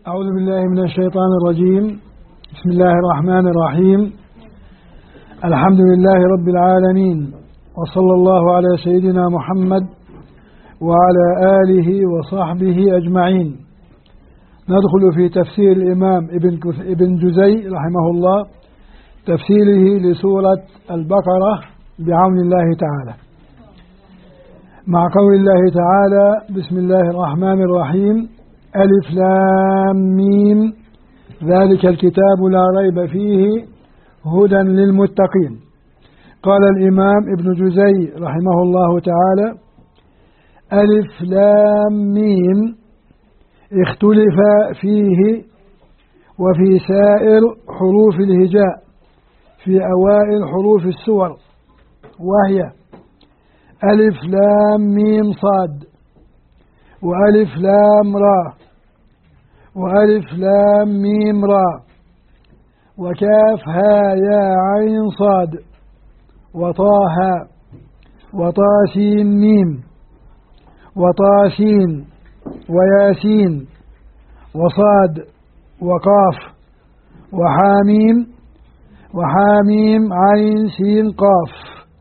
أعوذ بالله من الشيطان الرجيم. بسم الله الرحمن الرحيم. الحمد لله رب العالمين، وصلى الله على سيدنا محمد وعلى آله وصحبه أجمعين. ندخل في تفسير الإمام ابن جزي رحمه الله، تفسيره لسورة البقرة بعون الله تعالى، مع قول الله تعالى: بسم الله الرحمن الرحيم، ألف لام ميم، ذلك الكتاب لا ريب فيه هدى للمتقين. قال الإمام ابن جزي رحمه الله تعالى: ألف لام ميم اختلف فيه وفي سائر حروف الهجاء في أوائل حروف السور، وهي ألف لام ميم صاد، وألف لام را، وألف لام ميم را، وكاف ها يا عين صاد، وطه وطاسين ميم، وطاسين وياسين، وصاد وقاف، وحاميم، وحاميم عين سين قاف،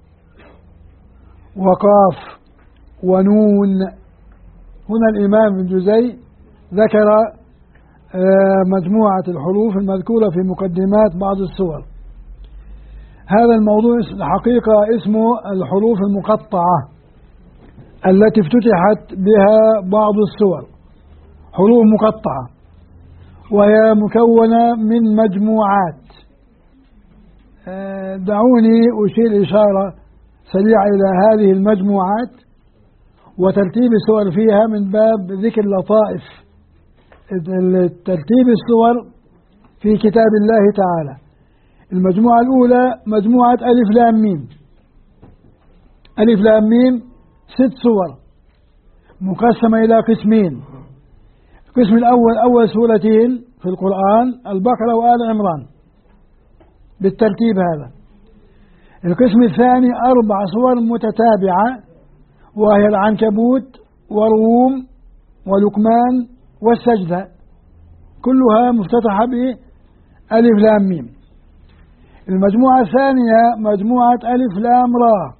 وقاف، ونون. هنا الإمام ابن جزي ذكر مجموعة الحروف المذكورة في مقدمات بعض السور. هذا الموضوع الحقيقة اسمه الحروف المقطعة التي افتتحت بها بعض السور، حروف مقطعة، وهي مكونة من مجموعات. دعوني أشير إشارة سريعة إلى هذه المجموعات وترتيب السور فيها من باب ذكر لطائف ترتيب السور في كتاب الله تعالى. المجموعة الأولى مجموعة ألف لام ميم. ألف لام ميم 6 سور مقسمة إلى قسمين. القسم الأول أول سورتين في القرآن البقرة وآل عمران بالترتيب هذا. القسم الثاني 4 سور متتابعة، وهي العنكبوت والروم ولقمان والسجدة، كلها مفتتحة بألف لام ميم. المجموعة الثانية مجموعة ألف لام را،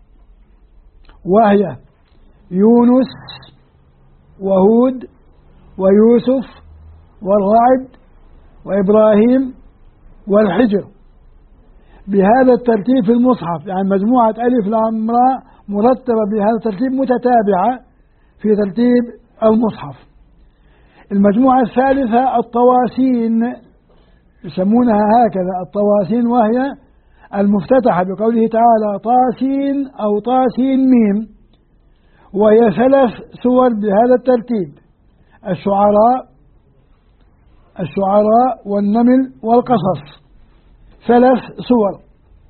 وهي يونس وهود ويوسف والرعد وإبراهيم والحجر، بهذا الترتيب في المصحف. يعني مجموعة ألف لام را مرتبة بهذا الترتيب متتابعة في ترتيب المصحف. المجموعة الثالثة الطواسين، يسمونها هكذا الطواسين، وهي المفتتحة بقوله تعالى طاسين أو طاسين ميم، وهي 3 سور بهذا الترتيب: الشعراء والنمل والقصص، 3 سور.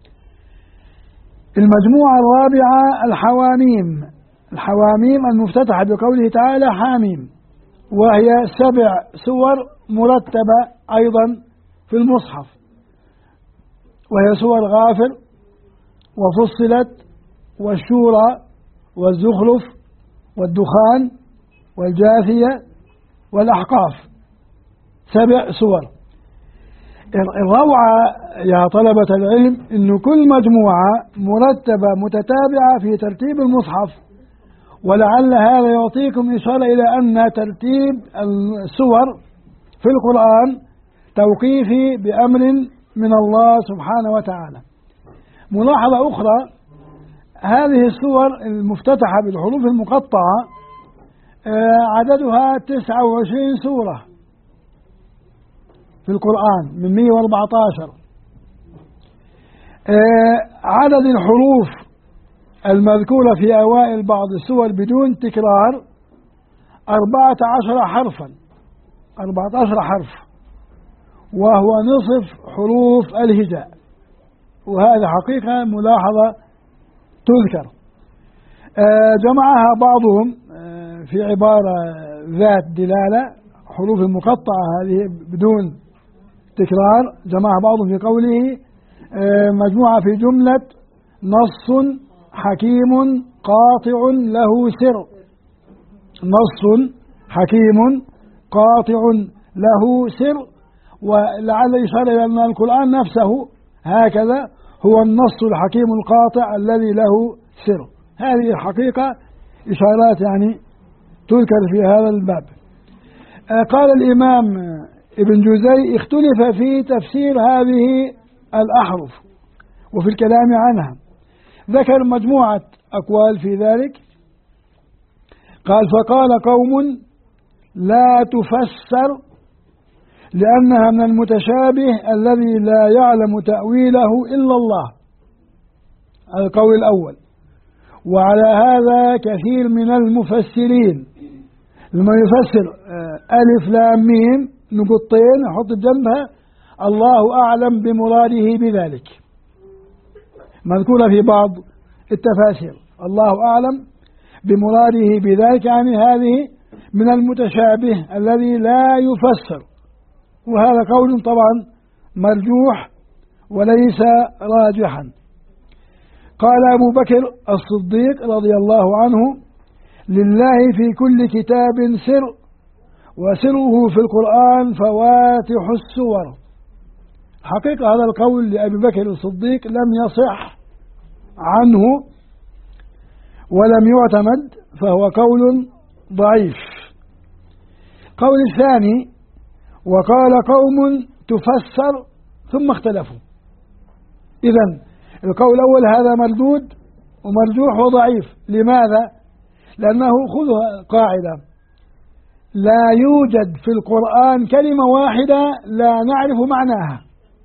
المجموعة الرابعة الحواميم المفتتحة بقوله تعالى حاميم، وهي 7 سور مرتبة أيضا في المصحف، وهي سور غافر وفصلت والشورى والزخرف والدخان والجاثية والأحقاف، 7 سور. الروعة يا طلبة العلم إن كل مجموعة مرتبة متتابعة في ترتيب المصحف، ولعل هذا يعطيكم إشارة إلى أن ترتيب السور في القرآن توقيفي بأمر من الله سبحانه وتعالى. ملاحظة أخرى: هذه السور المفتتحة بالحروف المقطعة عددها 29 سورة في القرآن من 114. عدد الحروف المذكورة في أوائل بعض السور بدون تكرار 14 حرفا، 14 حرف، وهو نصف حروف الهجاء، وهذا حقيقة ملاحظة تذكر. جمعها بعضهم في عبارة ذات دلالة، حروف المقطعة هذه بدون تكرار، جمعها بعضهم في قوله مجموعة في جملة نص حكيم قاطع له سر. نص حكيم قاطع له سر، ولعل إشارة إلى أن القرآن نفسه هكذا هو النص الحكيم القاطع الذي له سر. هذه الحقيقة إشارات يعني تذكر في هذا الباب. قال الإمام ابن جوزي اختلف في تفسير هذه الأحرف وفي الكلام عنها، ذكر مجموعة أقوال في ذلك. قال فقال قوم لا تفسر لأنها من المتشابه الذي لا يعلم تأويله إلا الله، القول الأول. وعلى هذا كثير من المفسرين لما يفسر ألف لام ميم نقطتين يحط جنبها الله أعلم بمراده بذلك، مذكورة في بعض التفاسير الله أعلم بمراده بذلك، يعني هذه من المتشابه الذي لا يفسر، وهذا قول طبعا مرجوح وليس راجحا. قال أبو بكر الصديق رضي الله عنه لله في كل كتاب سر، وسره في القرآن فواتح السور. حقيقة هذا القول لأبي بكر الصديق لم يصح عنه ولم يعتمد، فهو قول ضعيف. قول الثاني وقال قوم تفسر ثم اختلفوا. إذن القول الأول هذا مردود ومرجوح وضعيف. لماذا؟ لأنه خذها قاعدة، لا يوجد في القرآن كلمة واحدة لا نعرف معناها.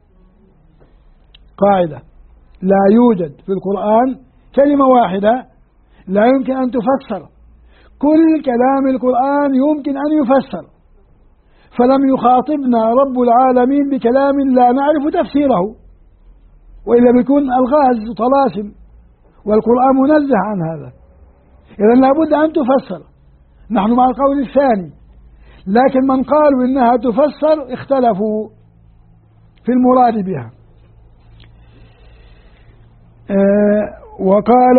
قاعدة لا يوجد في القرآن كلمة واحدة لا يمكن أن تفسر. كل كلام القرآن يمكن أن يفسر، فلم يخاطبنا رب العالمين بكلام لا نعرف تفسيره، وإلا بيكون ألغاز طلاسم، والقرآن منزه عن هذا. إذن لابد أن تفسر. نحن مع القول الثاني، لكن من قالوا إنها تفسر اختلفوا في المراد بها. وقال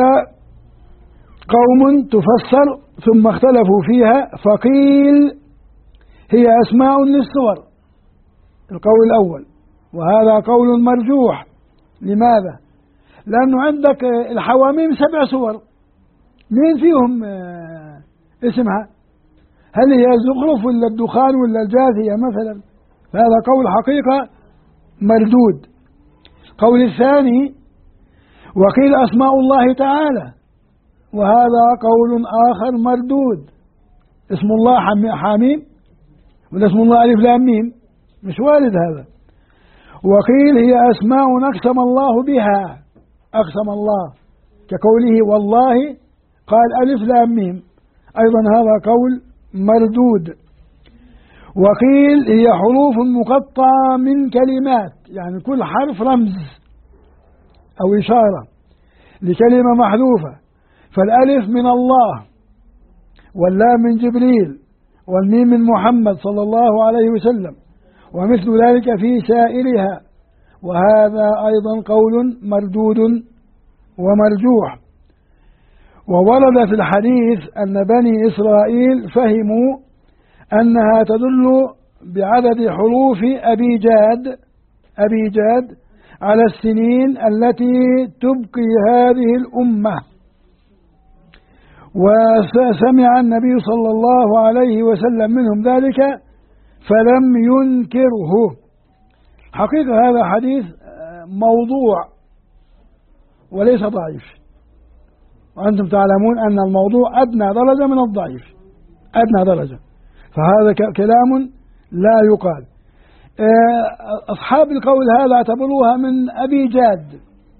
قوم تفسر ثم اختلفوا فيها، فقيل هي أسماء للسور، القول الأول، وهذا قول مرجوح. لماذا؟ لأنه عندك الحواميم 7 سور، مين فيهم اسمها؟ هل هي الزخرف ولا الدخان ولا الجاثية مثلا؟ فهذا قول حقيقة مردود. قول الثاني وقيل أسماء الله تعالى، وهذا قول آخر مردود. اسم الله حميم ولا اسم الله ألف لام ميم؟ مش وارد هذا. وقيل هي أسماء أقسم الله بها، أقسم الله كقوله والله قال ألف لام ميم، أيضا هذا قول مردود. وقيل هي حروف مقطعة من كلمات، يعني كل حرف رمز أو إشارة لكلمة محذوفة، فالألف من الله واللام من جبريل والميم من محمد صلى الله عليه وسلم، ومثل ذلك في سائرها، وهذا أيضا قول مردود ومرجوح. وورد في الحديث أن بني إسرائيل فهموا أنها تدل بعدد حروف أبي جاد على السنين التي تبقي هذه الأمة، وسمع النبي صلى الله عليه وسلم منهم ذلك فلم ينكره. حقيقة هذا حديث موضوع وليس ضعيف، وأنتم تعلمون أن الموضوع أدنى درجة من الضعيف، أدنى درجة، فهذا كلام لا يقال. أصحاب القول هذا اعتبروها من أبي جاد.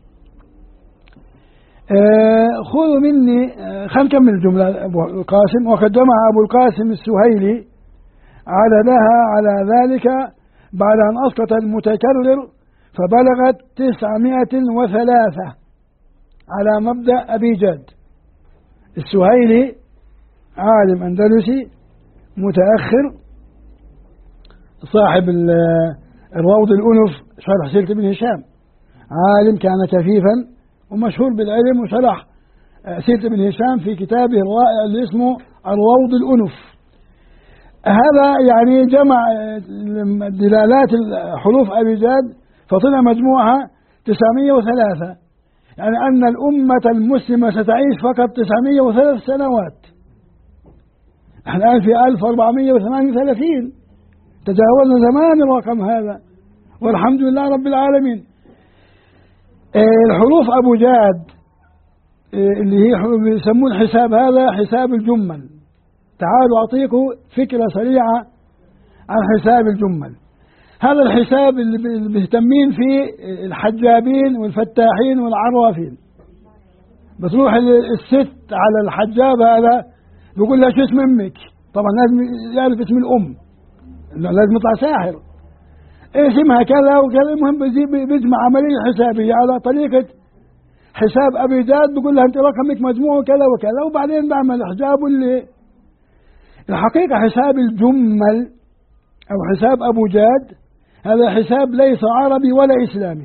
خذوا مني، خلينا نكمل الجملة. أبو القاسم وقد جمع أبو القاسم السهيلي عددها على ذلك بعد أن أسقط المتكرر فبلغت 903 على مبدأ أبي جاد. السهيلي عالم أندلسي متأخر صاحب الروض الأنف شرح سيرة ابن هشام، عالم كان كفيفا ومشهور بالعلم، وشرح سيرة ابن هشام في كتابه الرائع اللي اسمه الروض الأنف. هذا يعني جمع دلالات حروف أبجاد فطلع مجموعها 903. يعني أن الأمة المسلمة ستعيش فقط 903 سنوات. احنا الآن في 1438، تجاوزنا زمان الرقم هذا والحمد لله رب العالمين. الحروف أبجاد اللي هي يسمون الحساب هذا حساب الجمل. تعالوا أعطيكم فكرة سريعة عن حساب الجمل. هذا الحساب اللي مهتمين فيه الحجابين والفتاحين والعرافين. بتروح الست على الحجاب هذا بيقول لها شو اسم امك؟ طبعا لازم يعرف اسم الام، لازم يطلع ساحر. اسمها كذا وكذا. المهم بيجمع عمليه حسابيه على طريقه حساب ابجاد. بيقول لها انت رقمك مجموع كذا وكذا، وبعدين بعمل حسابه اللي الحقيقه حساب الجمل او حساب ابجاد هذا حساب ليس عربي ولا اسلامي،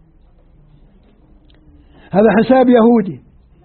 هذا حساب يهودي.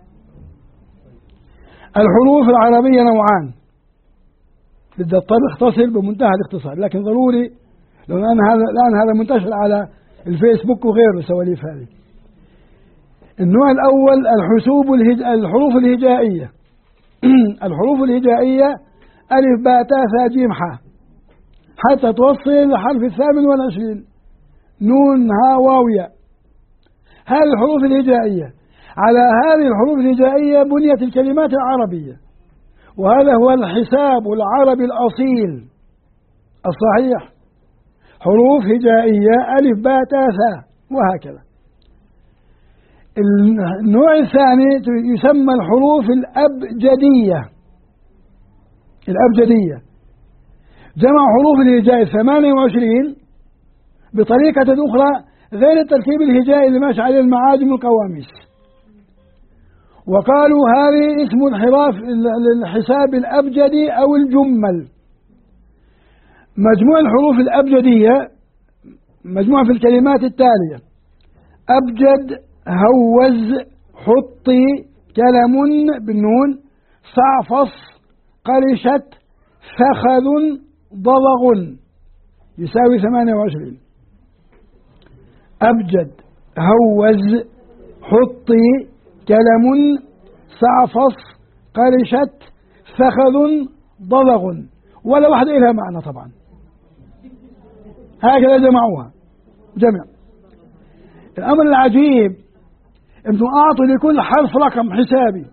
الحروف العربية نوعان، بدي اضطر اختصر بمنتهى الاختصار، لكن ضروري لو الآن هذا منتشر على الفيسبوك وغيره السواليف هذه. النوع الأول الحروف الهجائية. الحروف الهجائية ألف باء تاء ثاء جيم حاء حتى توصل الحرف 28 نون ها واو ياء. هذه الحروف الهجائية. على هذه الحروف الهجائية بنيت الكلمات العربية، وهذا هو الحساب العربي الأصيل الصحيح. حروف هجائية ألف باء تاء ثاء وهكذا. النوع الثاني يسمى الحروف الأبجدية. الأبجدية جمع حروف الهجاء 28 بطريقة أخرى غير التركيب الهجائي اللي ماشي عليه المعاجم والقواميس، وقالوا هذه اسم انحراف للحساب الأبجدي أو الجمل. مجموع الحروف الأبجدية مجموعة في الكلمات التالية: أبجد، هوز، حطي، كلم بالنون، صعفص، قرشت، فخذ، ضضغ، يساوي 28. أبجد، هوز، حطي، كلم، صعفص، قرشت، فخذ، ضضغ، ولا واحدة إلها معنى طبعا. هكذا جمعوها جمع. الأمر العجيب أنه أعطوا لكل حرف رقم حسابي.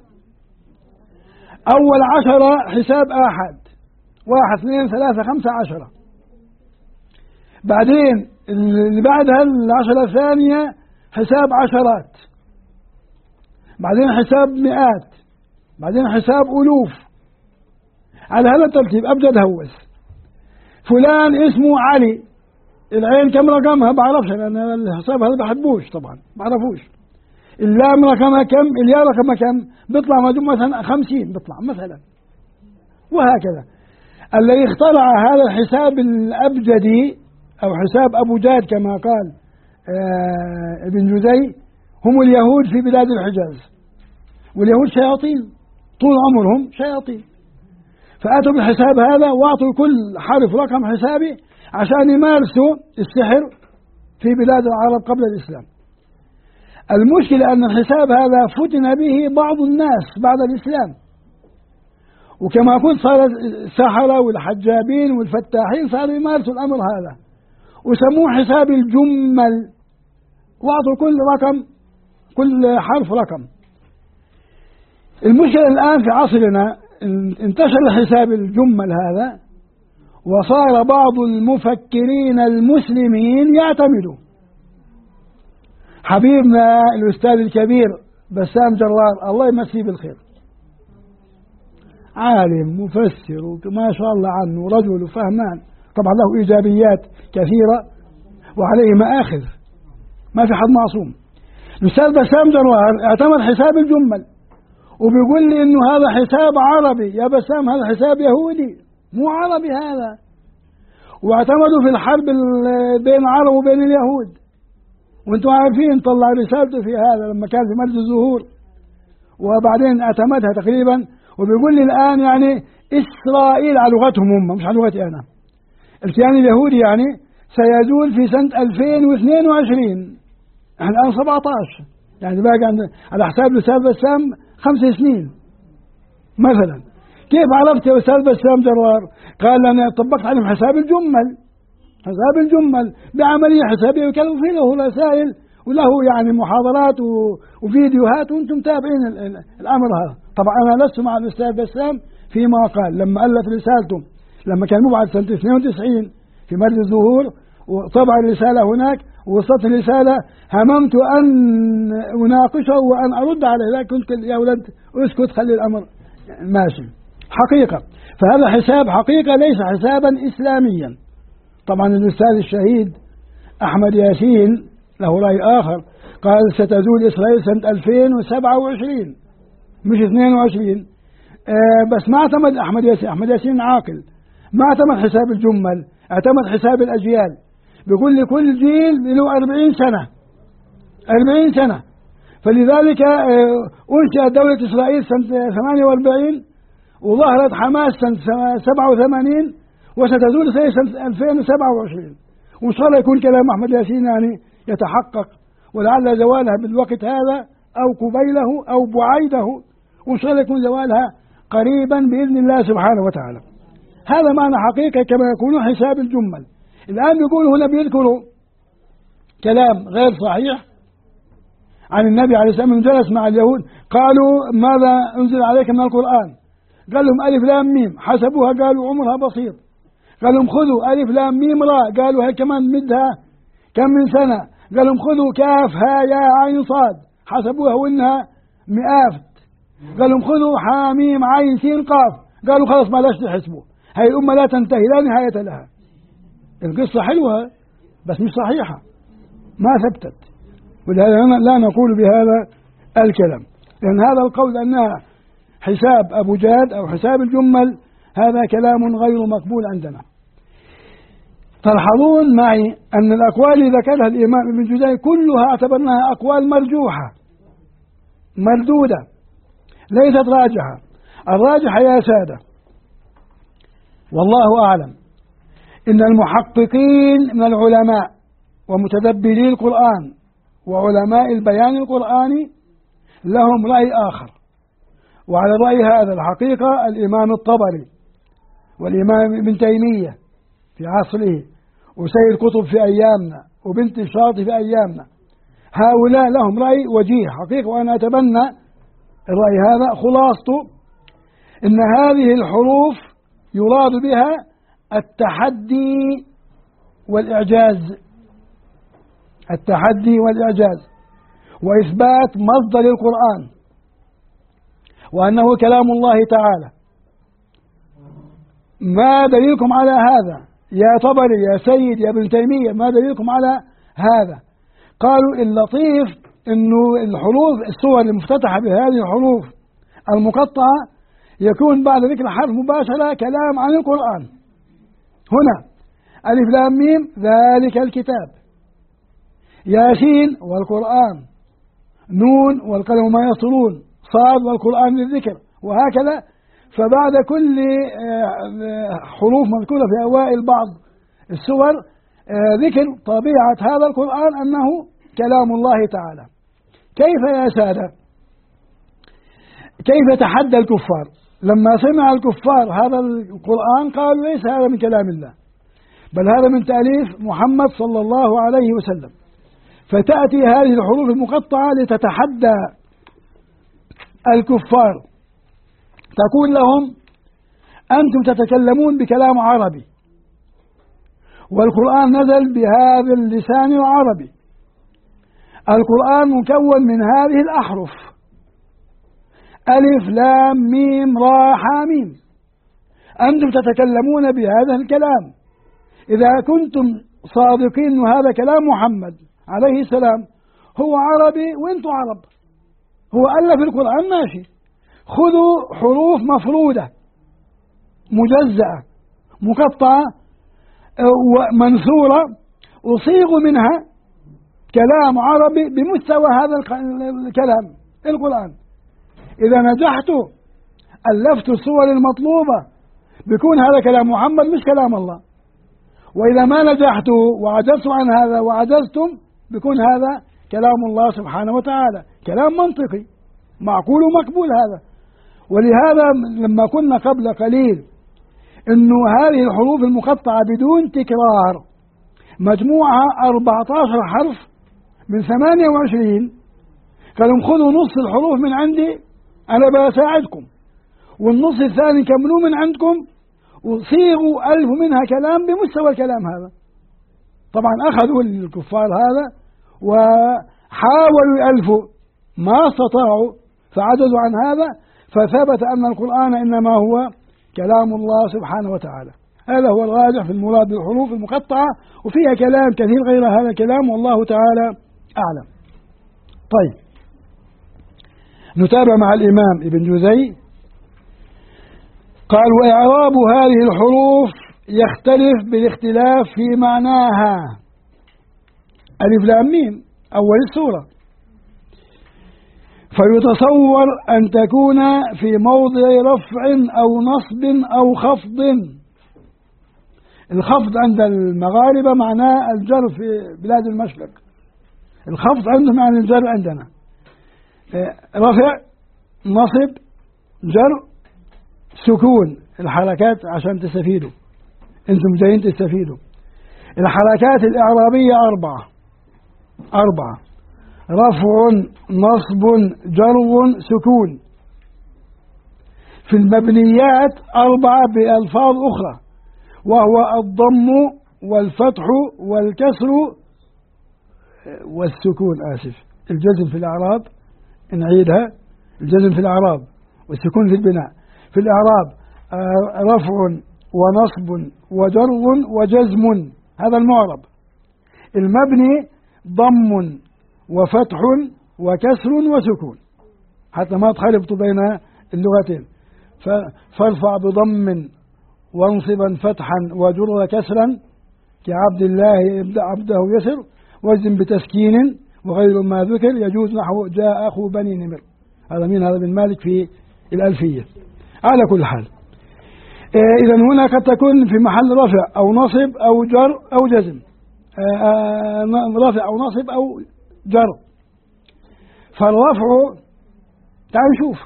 أول 10 حساب آحاد، 1 2 3 5 10. بعدين اللي بعدها 10 الثانية حساب عشرات، بعدين حساب مئات، بعدين حساب ألوف، على هذا الترتيب. أبجد، هوس. فلان اسمه علي، العين كم رقمها بعرفش لأن الحساب هذا بحبوش طبعا بعرفوش. اللام رقمها كم، الياء رقمها كم، بيطلع مجموع مثلا 50 بيطلع مثلا، وهكذا. الذي اخترع هذا الحساب الأبجدي أو حساب أبو جاد كما قال ابن جزي هم اليهود في بلاد الحجاز. واليهود شياطين طول عمرهم شياطين، فأتوا بالحساب هذا وأعطوا كل حرف رقم حسابي عشان يمارسوا السحر في بلاد العرب قبل الإسلام. المشكلة أن الحساب هذا فتن به بعض الناس بعد الإسلام، وكما قلت صار السحرة والحجابين والفتاحين صاروا يمارسوا الأمر هذا وسموه حساب الجمل، وأعطوا كل حرف رقم. المشكلة الآن في عصرنا انتشر الحساب الجمل هذا، وصار بعض المفكرين المسلمين يعتمدوا. حبيبنا الأستاذ الكبير بسام جرار الله يمسيه بالخير، عالم مفسر وما شاء الله عنه، رجل فهمان، طبعا له إيجابيات كثيرة وعليه مآخذ، ما في حد معصوم. الأستاذ بسام جرار اعتمد حساب الجمل وبيقول لي إنه هذا حساب عربي. يا بسام هذا حساب يهودي مو عربي هذا. واعتمدوا في الحرب بين العرب وبين اليهود، وانتم عارفين طلع رسالته في هذا لما كان في مجلس الزهور، وبعدين اعتمدها تقريبا. وبيقول لي الآن يعني إسرائيل على لغتهم هم مش على لغتي أنا. الكيان اليهودي يعني سيزول في سنة 2022. احنا الآن 17، يعني باقي على حساب الأستاذ بسام 5 سنين مثلا. كيف عرفت يا أستاذ بسام جرار؟ قال أنا طبقت عليهم حساب الجمل بعملية حسابية، وكانوا فيه له رسائل وله يعني محاضرات وفيديوهات، وانتم متابعين الأمر هذا. طبعا أنا لست مع الأستاذ بسام فيما قال لما ألف رسالته، لما كان مبعث سنة 92 في مركز الزهور، وطبع الرسالة هناك ووصلت الرسالة، هممت أن أناقشه وأن أرد عليه، لكن قلت يا ولد اسكت خلي الأمر ماشي. حقيقة فهذا حساب حقيقة ليس حسابا إسلاميا. طبعا الأستاذ الشهيد أحمد ياسين له رأي آخر، قال ستزول إسرائيل سنة 2027 مش 22. بس ما اعتمد أحمد ياسين عاقل، ما اعتمد حساب الجمل، اعتمد حساب الأجيال. بيقول لي كل جيل له 40 سنة. فلذلك أنشأت دولة إسرائيل سنة 48، وظهرت حماس سنة 87، وستزول سنة 2027. وإن شاء الله يكون كلام أحمد ياسين يعني يتحقق، ولعل زوالها بالوقت هذا أو قبيله أو بعيده، وإن شاء الله يكون زوالها قريبا بإذن الله سبحانه وتعالى. هذا معنى حقيقة كما يكون حساب الجمل. الآن يقول هنا بيذكروا كلام غير صحيح عن النبي عليه الصلاة والسلام. جلس مع اليهود قالوا ماذا أنزل عليك من القرآن؟ قال لهم ألف لام ميم، حسبوها قالوا عمرها بسيط. قال لهم خذوا ألف لام ميم راء، قالوا هي كمان مدها كم من سنة. قال لهم خذوا كاف ها يا عين صاد، حسبوها وإنها مئات. قال لهم خذوا حاميم عين سين قاف، قالوا خلاص ما لاش تحسبوا، هي الأمة لا تنتهي لا نهاية لها. القصة حلوة بس مش صحيحة، ما ثبتت، ولهذا لا نقول بهذا الكلام، لأن هذا القول أنها حساب أبو جاد أو حساب الجمل هذا كلام غير مقبول عندنا. تلحظون معي أن الأقوال اللي ذكرها الإمام ابن جزي كلها اعتبرناها أقوال مرجوحة مردودة ليست راجحة. الراجحة يا سادة والله أعلم إن المحققين من العلماء ومتدبري القرآن وعلماء البيان القرآني لهم رأي آخر. وعلى رأي هذا الحقيقة الإمام الطبري والإمام ابن تيمية في عصره وسيد قطب في أيامنا وبنت الشاطئ في أيامنا، هؤلاء لهم رأي وجيه حقيقة، وأنا أتبنى الرأي هذا. خلاصته إن هذه الحروف يراد بها التحدي والإعجاز وإثبات مصدر القرآن وأنه كلام الله تعالى. ما دليلكم على هذا يا طبري يا سيد يا ابن تيمية؟ ما دليلكم على هذا؟ قالوا اللطيف إنه الحروف الصور المفتتحة بهذه الحروف المقطعة يكون بعد ذكر الحرف مباشرة كلام عن القرآن. هنا ألف لام ميم ذلك الكتاب، ياسين والقرآن، نون والقلم ما يسطرون، صاد والقرآن للذكر، وهكذا. فبعد كل حروف مذكورة في أوائل بعض السور ذكر طبيعة هذا القرآن أنه كلام الله تعالى. كيف يا سادة؟ كيف تحدى الكفار لما سمع الكفار هذا القرآن؟ قالوا ليس هذا من كلام الله، بل هذا من تأليف محمد صلى الله عليه وسلم. فتأتي هذه الحروف المقطعة لتتحدى الكفار، تقول لهم أنتم تتكلمون بكلام عربي والقرآن نزل بهذا اللسان العربي، القرآن مكون من هذه الأحرف ألف لام ميم راء حاميم، أنتم تتكلمون بهذا الكلام. إذا كنتم صادقين وهذا كلام محمد عليه السلام هو عربي وانتم عرب، هو ألف القرآن ماشي، خذوا حروف مفرودة مجزأة مقطعة ومنثورة وصيغوا منها كلام عربي بمستوى هذا الكلام القرآن. إذا نجحت ألفت الصور المطلوبة بيكون هذا كلام محمد مش كلام الله. وإذا ما نجحت وعجزت عن هذا وعجزتم بيكون هذا كلام الله سبحانه وتعالى، كلام منطقي معقول ومقبول هذا. ولهذا لما كنا قبل قليل إنه هذه الحروف المقطعة بدون تكرار مجموعها 14 حرف من 28، قالوا خذوا نص الحروف من عندي أنا بساعدكم، والنص الثاني كملوه من عندكم وصيغوا ألف منها كلام بمستوى الكلام هذا. طبعا أخذوا الكفار هذا وحاولوا يألفوا ما استطاعوا فعجزوا عن هذا، فثبت أن القرآن إنما هو كلام الله سبحانه وتعالى. هذا هو الراجح في المراد بالحروف المقطعة، وفيها كلام كثير غير هذا الكلام والله تعالى أعلم. طيب نتابع مع الإمام ابن جوزي. قال وإعراب هذه الحروف يختلف بالاختلاف في معناها. ألف لام ميم أول السورة، فيتصور أن تكون في موضع رفع أو نصب أو خفض. الخفض عند المغاربة معناه الجر في بلاد المشرق، الخفض عندهم معنى الجر عندنا رفع نصب جر سكون. الحركات عشان تستفيدوا انتم جايين تستفيدوا. الحركات الإعرابية أربعة: رفع نصب جر سكون. في المبنيات 4 بألفاظ أخرى، وهو الضم والفتح والكسر والسكون. الجزم في الإعراب نعيدها: الجزم في الإعراب والسكون في البناء. في الإعراب رفع ونصب وجر وجزم، هذا المعرب. المبني ضم وفتح وكسر وسكون، حتى ما تخالفوا بين اللغتين. فارفع بضم وانصبا فتحا وجر كسرا كعبد الله عبده يسر، وزن بتسكين وغير ما ذكر يجوز نحو جاء أخو بني نمر. هذا من هذا بن مالك في الألفية. على كل حال إذا هنا قد تكون في محل رفع أو نصب أو جر أو جزم، رفع أو نصب أو جر. فالرفع تعال نشوف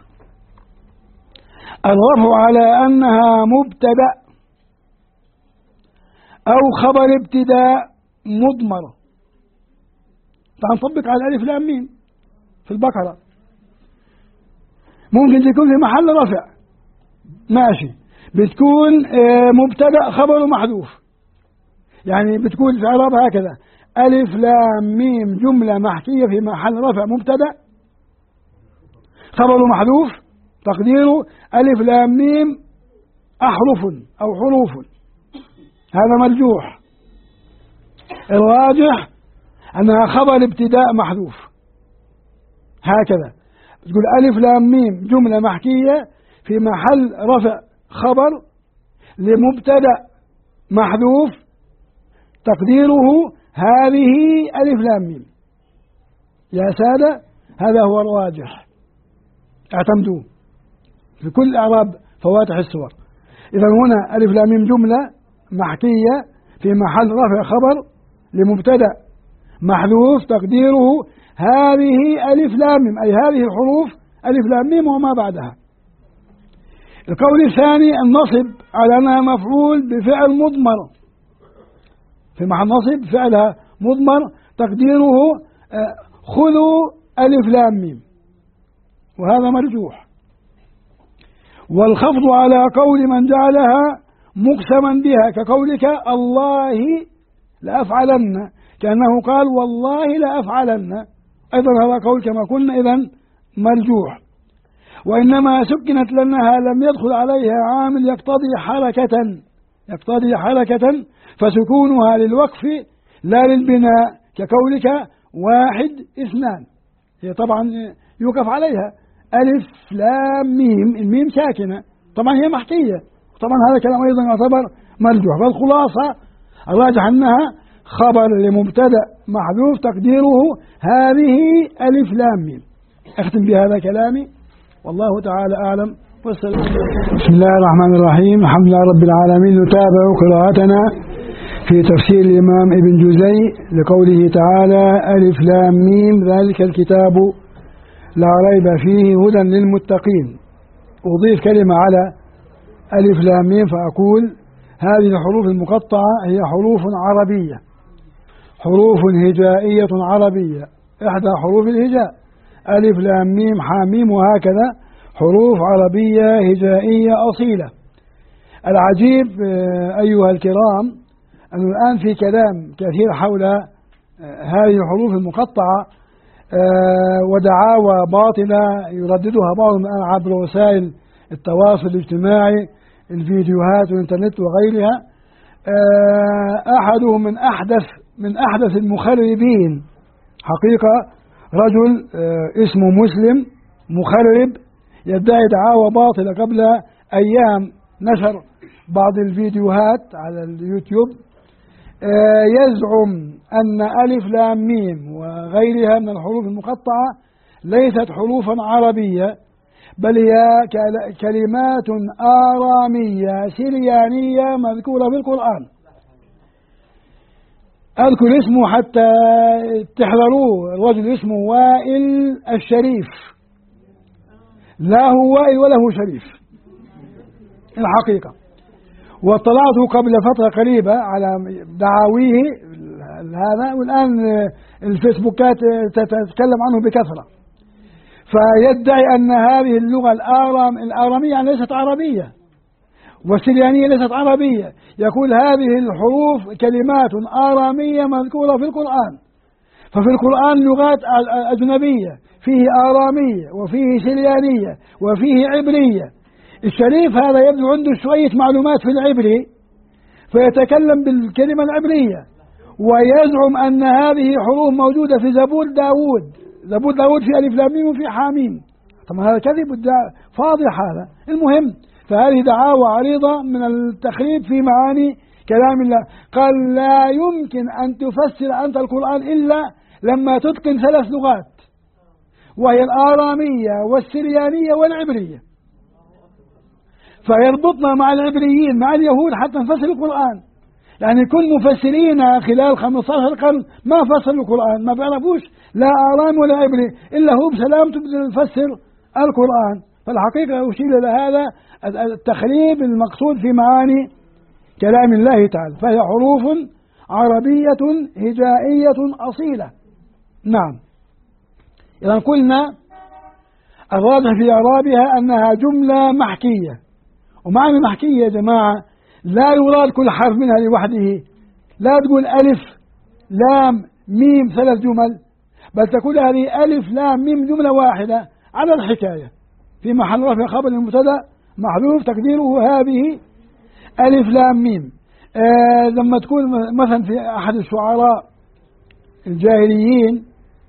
الرفع على أنها مبتدأ أو خبر ابتداء مضمر. تعال نطبق على الألف لام ميم في البقرة. ممكن تكون في محل رفع ماشي، بتكون مبتدأ خبر محذوف، يعني بتكون في إعرابها هكذا: ألف لام ميم جملة محكية في محل رفع مبتدأ خبر محذوف تقديره ألف لام ميم أحرف أو حروف. هذا مرجوح. الراجح أنها خبر ابتداء محذوف، هكذا تقول ألف لام ميم جملة محكية في محل رفع خبر لمبتدأ محذوف تقديره هذه ألف لام ميم. يا سادة هذا هو الراجح، اعتمدوه في كل إعراب فواتح السور. إذا هنا ألف لام ميم جملة محكية في محل رفع خبر لمبتدأ محذوف تقديره هذه ألف لام ميم، أي هذه الحروف ألف لام ميم وما بعدها. القول الثاني النصب على أنها مفعول بفعل مضمر، في محل نصب فعلها مضمر تقديره خذوا ألف لام ميم، وهذا مرجوح. والخفض على قول من جعلها مقسما بها كقولك الله لأفعلن، كأنه قال والله لأفعلن، أيضا هذا قول كما قلنا إذن مرجوح. وإنما سكنت لأنها لم يدخل عليها عامل يقتضي حركة فسكونها للوقف لا للبناء كقولك واحد اثنان، هي طبعا يوقف عليها ألف لام ميم، الميم ساكنة طبعا هي محكية، طبعا هذا كلام أيضا يعتبر مرجوح. فالخلاصة الراجح أنها خبر لمبتدأ محذوف تقديره هذه ألف لام ميم. أختم بهذا كلامي والله تعالى أعلم. بسم الله الرحمن الرحيم. الحمد لله رب العالمين. نتابع قراءتنا في تفسير الإمام ابن جزي لقوله تعالى: ألف لام ميم ذلك الكتاب لا ريب فيه هدى للمتقين. أضيف كلمة على ألف لام ميم فأقول: هذه الحروف المقطعة هي حروف عربية، حروف هجائية عربية، إحدى حروف الهجاء ألف لام ميم حاميم، وهكذا حروف عربية هجائية أصيلة. العجيب أيها الكرام أنه الآن في كلام كثير حول هذه الحروف المقطعة ودعاوى باطلة يرددها بعض عبر وسائل التواصل الاجتماعي، الفيديوهات والإنترنت وغيرها. أحدهم من أحدث المخربين حقيقة، رجل اسمه مسلم مخرب يدعي دعاوى باطلة. قبل أيام نشر بعض الفيديوهات على اليوتيوب يزعم أن ألف لام ميم وغيرها من الحروف المقطعة ليست حروفا عربية، بل هي كلمات آرامية سريانية مذكورة في القرآن. أذكر اسمه حتى تحذروه. الرجل اسمه وائل الشريف، لا هو وائل ولا هو شريف الحقيقة. واطلعت قبل فترة قريبة على دعاويه هذا، والآن الفيسبوكات تتكلم عنه بكثرة. فيدعي أن هذه اللغة الآرامية ليست عربية، والسريانية ليست عربية. يقول هذه الحروف كلمات آرامية مذكورة في القرآن، ففي القرآن لغات أجنبية، فيه آرامية وفيه سريانية وفيه عبرية. الشريف هذا يبدو عنده شوية معلومات في العبري، فيتكلم بالكلمة العبرية ويزعم أن هذه حروف موجودة في زبور داود في ألف لام ميم وفي حاميم. طبعا هذا كذب فاضح هذا. المهم، فهذه دعاوى عريضة من التخريب في معاني كلام الله. قال: لا يمكن أن تفسر أنت القرآن إلا لما تتقن 3 لغات، وهي الآرامية والسريانية والعبرية. فيربطنا مع العبريين مع اليهود حتى نفسر القرآن. يعني كل مفسرين خلال 15 قرن ما فسروا القرآن، ما بيعرفوش لا آرام ولا عبري، إلا هو بسلامته يفسر القرآن. فالحقيقة أشير إلى هذا التخريب المقصود في معاني كلام الله تعالى. فهي حروف عربية هجائية أصيلة. نعم. إذا قلنا الراجح في إعرابها أنها جملة محكية. ومعنى محكية يا جماعة لا يراد كل حرف منها لوحده، لا تقول ألف لام ميم 3 جمل، بل تقول هذه ألف لام ميم جملة واحدة على الحكاية، في محل رفع خبر المبتدأ محذوف تقديره هذه ألف لام ميم. لما تكون مثلا في أحد الشعراء الجاهليين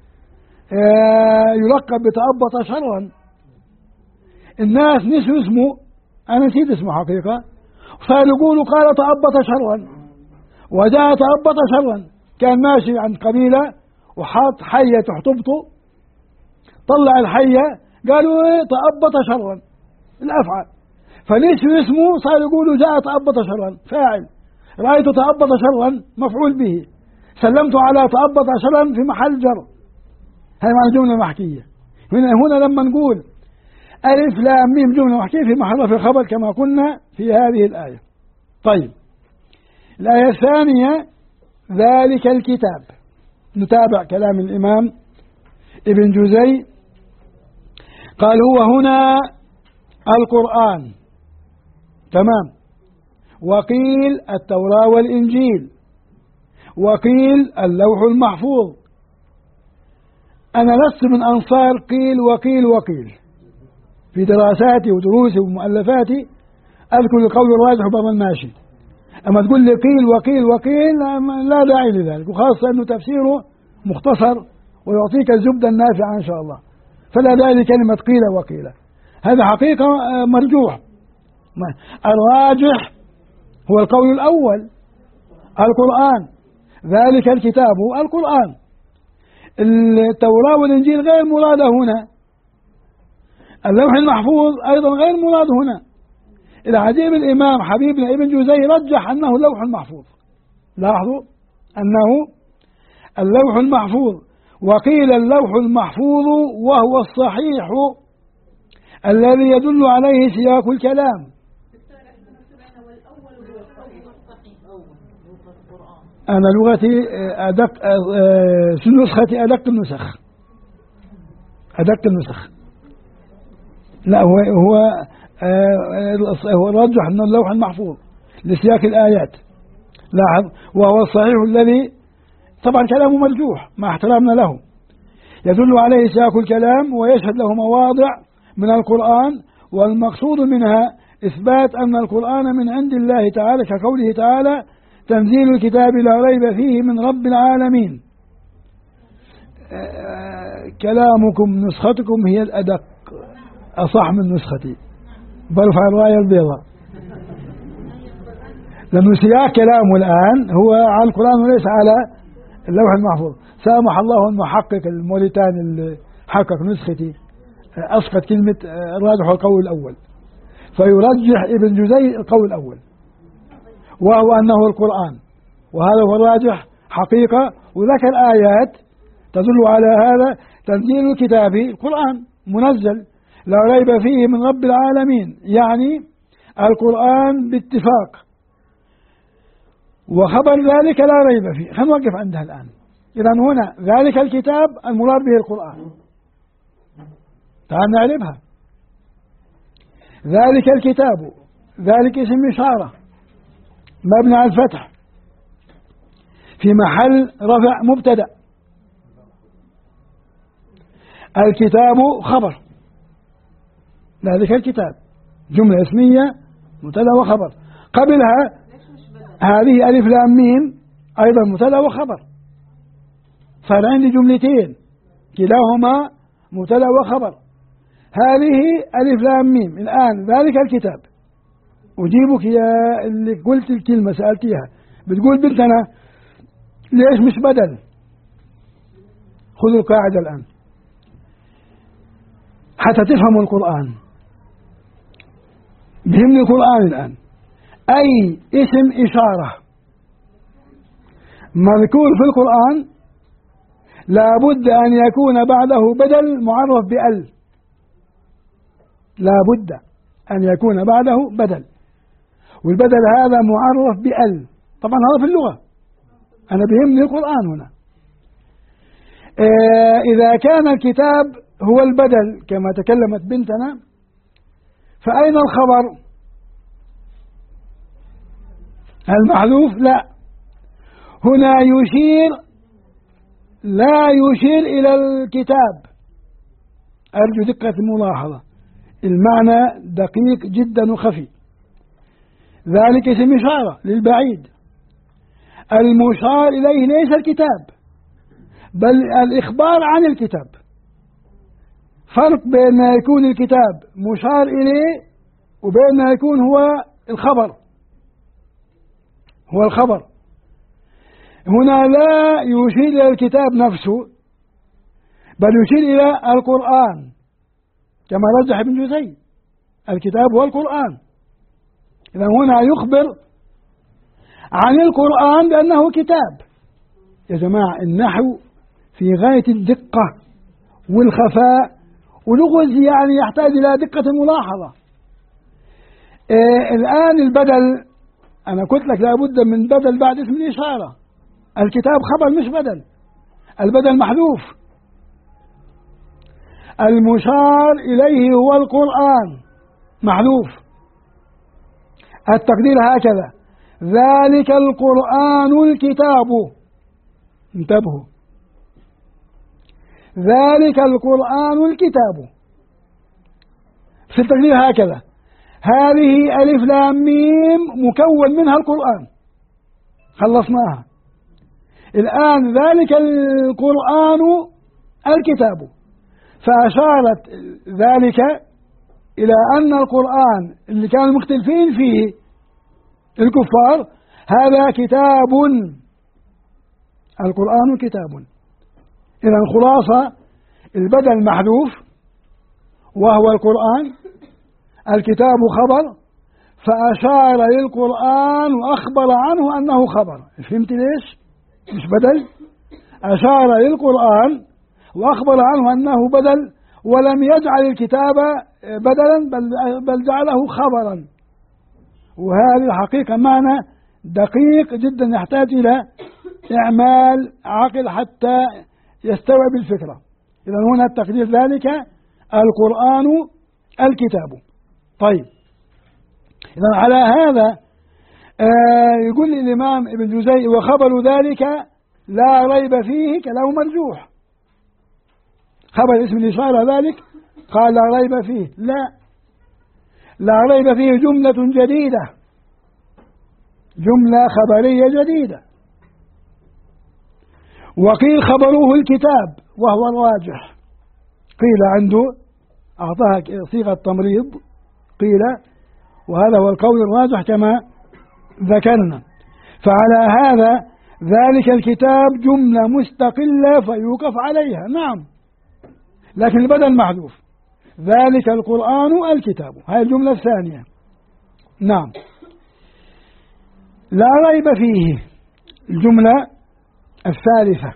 يلقب بتأبط شرا، الناس نسوا اسمه، أنا نسيت اسمه حقيقة، فيقولوا قال تأبط شرا، وجاء تأبط شرا. كان ماشي عند قبيلة وحاط حية تحتبطه، طلع الحية قالوا تأبط شرا الأفعى، فنسوا اسمه صار يقولوا جاء تأبط شرا فاعل، رأيت تأبط شرا مفعول به، سلمت على تأبط شرا في محل جر. هذه معنى جملة محكية. هنا لما نقول ألف لام ميم جملة محكية في محل رفع خبر كما قلنا في هذه الآية. طيب، الآية الثانية: ذلك الكتاب. نتابع كلام الإمام ابن جزي. قال: هو هنا القرآن، تمام، وقيل التوراة والإنجيل، وقيل اللوح المحفوظ. أنا لست من أنصار قيل وقيل وقيل، في دراساتي ودروسي ومؤلفاتي أذكر القول الراجح وبعض الماشي. أما تقول لي قيل وقيل وقيل لا داعي لذلك، وخاصة أنه تفسيره مختصر ويعطيك الزبدة النافعة إن شاء الله، فلا داعي لكلمة قيل وقيل. هذا حقيقة مرجوح. الراجح هو القول الأول، القرآن، ذلك الكتاب القرآن. التوراة والإنجيل غير مرادة هنا. اللوح المحفوظ أيضا غير مراد هنا. العجيب الإمام حبيب بن ابن جوزي رجح أنه اللوح المحفوظ. لاحظوا أنه اللوح المحفوظ، وقيل اللوح المحفوظ وهو الصحيح الذي يدل عليه سياق الكلام. أنا لغتي أدق، نسختي أدق النسخ، أدق النسخ. لا هو رجح أن اللوح المحفوظ لسياق الآيات. لاحظ، وهو الصحيح الذي طبعا كلامه مرجوح مع احترامنا له، يدل عليه سياق الكلام ويشهد له مواضع من القرآن، والمقصود منها إثبات أن القرآن من عند الله تعالى، كقوله تعالى: تنزيل الكتاب لا ريب فيه من رب العالمين. كلامكم نسختكم هي الأدق، أصح من نسختي، برفع الراية البيضاء، لأنه سياق كلامه الآن هو على القرآن وليس على اللوح المحفوظ. سامح الله المحقق الموريتاني اللي حقق نسختي، أسقط كلمة الراجح القول الأول، فيرجح ابن جوزي القول الأول، وهو أنه القرآن، وهذا هو الراجح حقيقة. وذكر آيات تدل على هذا: تنزيل الكتاب، القرآن منزل، لا ريب فيه من رب العالمين، يعني القرآن باتفاق، وخبر ذلك لا ريب فيه. خلينا نوقف عندها الآن. إذن هنا ذلك الكتاب المراد به القرآن، تعال نعرفها. ذلك الكتاب، ذلك اسم إشارة مبني على الفتح في محل رفع مبتدأ. الكتاب خبر، ذلك الكتاب جملة اسمية مبتدأ وخبر، قبلها هذه ألف لام ميم أيضا مبتدأ وخبر، صار عندي جملتين كلاهما مبتدأ وخبر. هذه ألف لام ميم. الآن ذلك الكتاب، أجيبك يا اللي قلت الكلمة سألتيها، بتقول بنتنا ليش مش بدل؟ خذوا القاعدة الآن حتى تفهموا القرآن. بهمني القرآن الآن، أي اسم إشارة مذكور في القرآن لا بد أن يكون بعده بدل معرف بأل، لا بد أن يكون بعده بدل، والبدل هذا معرف بأل. طبعا هذا في اللغة، أنا بهمني القرآن هنا. إذا كان الكتاب هو البدل كما تكلمت بنتنا، فأين الخبر؟ المحذوف؟ لا، هنا يشير، لا يشير إلى الكتاب. أرجو دقة الملاحظة، المعنى دقيق جدا وخفي. ذلك اسم إشارة للبعيد، المشار إليه ليس الكتاب بل الإخبار عن الكتاب. فرق بين ما يكون الكتاب مشار إليه وبين ما يكون هو الخبر، هو الخبر. هنا لا يشير إلى الكتاب نفسه بل يشير إلى القرآن، كما رجح ابن جوزي الكتاب هو القرآن. إذا هنا يخبر عن القرآن بأنه كتاب. يا جماعة النحو في غاية الدقة والخفاء، ولغز يعني يحتاج إلى دقة الملاحظة. الآن البدل، أنا قلت لك لابد من بدل بعد اسم الإشارة. الكتاب خبر مش بدل، البدل محذوف. المشار إليه هو القرآن محذوف. التقدير هكذا: ذلك القرآن الكتاب، انتبهوا، ذلك القرآن الكتاب. في التقدير هكذا: هذه ألف لام ميم مكون منها القرآن، خلصناها. الآن ذلك القرآن الكتاب، فأشارت ذلك إلى أن القرآن اللي كانوا مختلفين فيه الكفار هذا كتاب، القرآن كتاب. إذا الخلاصة: البدل محذوف وهو القرآن، الكتاب خبر، فأشار للقرآن وأخبر عنه أنه خبر. فهمت ليش؟ مش بدل. أشار للقرآن وأخبر عنه أنه بدل، ولم يجعل الكتاب بدلا بل جعله خبرا. وهذه الحقيقة معنى دقيق جدا يحتاج إلى إعمال عقل حتى يستوعب الفكرة. إذا هنا التقدير ذلك القرآن الكتاب. طيب، إذا على هذا يقول الإمام ابن جزي: وخبر ذلك لا ريب فيه كلام مرجوح. خبر اسم الإشارة ذلك قال لا ريب فيه، لا ريب فيه جملة جديدة، جملة خبرية جديدة. وقيل خبروه الكتاب وهو الراجح، قيل عنده أعطاها صيغة تمريض قيل، وهذا هو القول الراجح كما ذكرنا. فعلى هذا ذلك الكتاب جملة مستقلة فيوقف عليها، نعم، لكن البدل محذوف، ذلك القرآن الكتاب، هذه الجملة الثانية. نعم، لا ريب فيه الجملة الثالثة،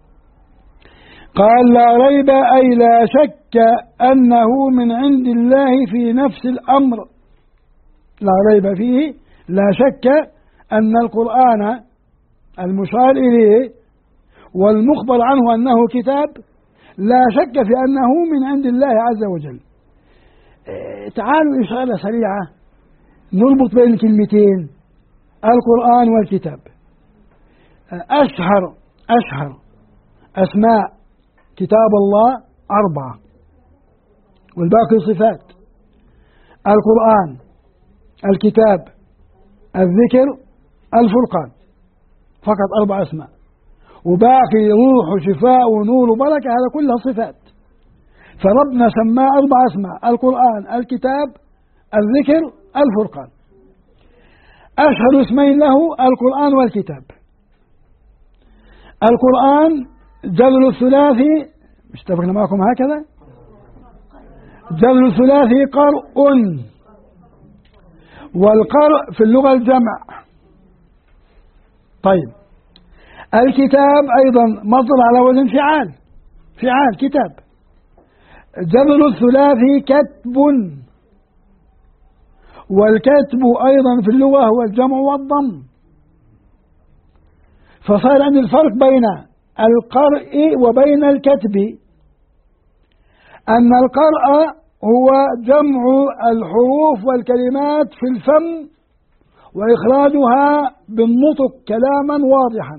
قال لا ريب أي لا شك أنه من عند الله في نفس الأمر. لا ريب فيه لا شك أن القرآن المشار إليه والمخبر عنه أنه كتاب لا شك في أنه من عند الله عز وجل. تعالوا إشارة سريعة نربط بين الكلمتين القرآن والكتاب. أشهر أسماء كتاب الله 4 والباقي صفات: القرآن، الكتاب، الذكر، الفرقان، فقط 4 أسماء، وباقي روح وشفاء ونور وبركة، هذا كلها صفات. فربنا سماه 4 أسماء: القرآن، الكتاب، الذكر، الفرقان. أشهر اسمين له القرآن والكتاب. القرآن جذر الثلاثي، مش اتفقنا معكم هكذا؟ جذر الثلاثي قرء، والقرء في اللغة الجمع. طيب، الكتاب أيضا مصدر على وزن فعال كتاب. جذر الثلاثي كتب، والكتب أيضا في اللغة هو الجمع والضم. فصار عندي الفرق بين القرء وبين الكتب، أن القرء هو جمع الحروف والكلمات في الفم وإخراجها بالنطق كلاما واضحا.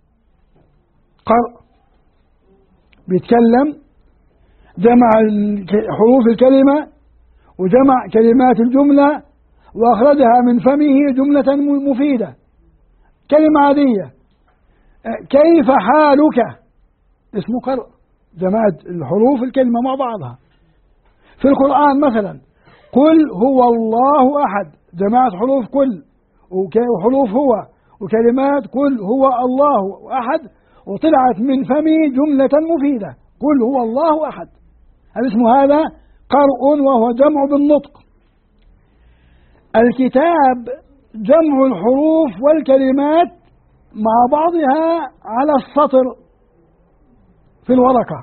قرء بيتكلم، جمع حروف الكلمة وجمع كلمات الجملة وأخرجها من فمه جملة مفيدة، كلمة عادية. كيف حالك اسمه قرء، جمعت الحروف الكلمة مع بعضها. في القرآن مثلا قل هو الله أحد، جمعت حروف كل وحروف هو وكلمات قل هو الله أحد، وطلعت من فمي جملة مفيدة، قل هو الله أحد. هذا قرء وهو جمع بالنطق. الكتاب جمع الحروف والكلمات مع بعضها على السطر في الورقة،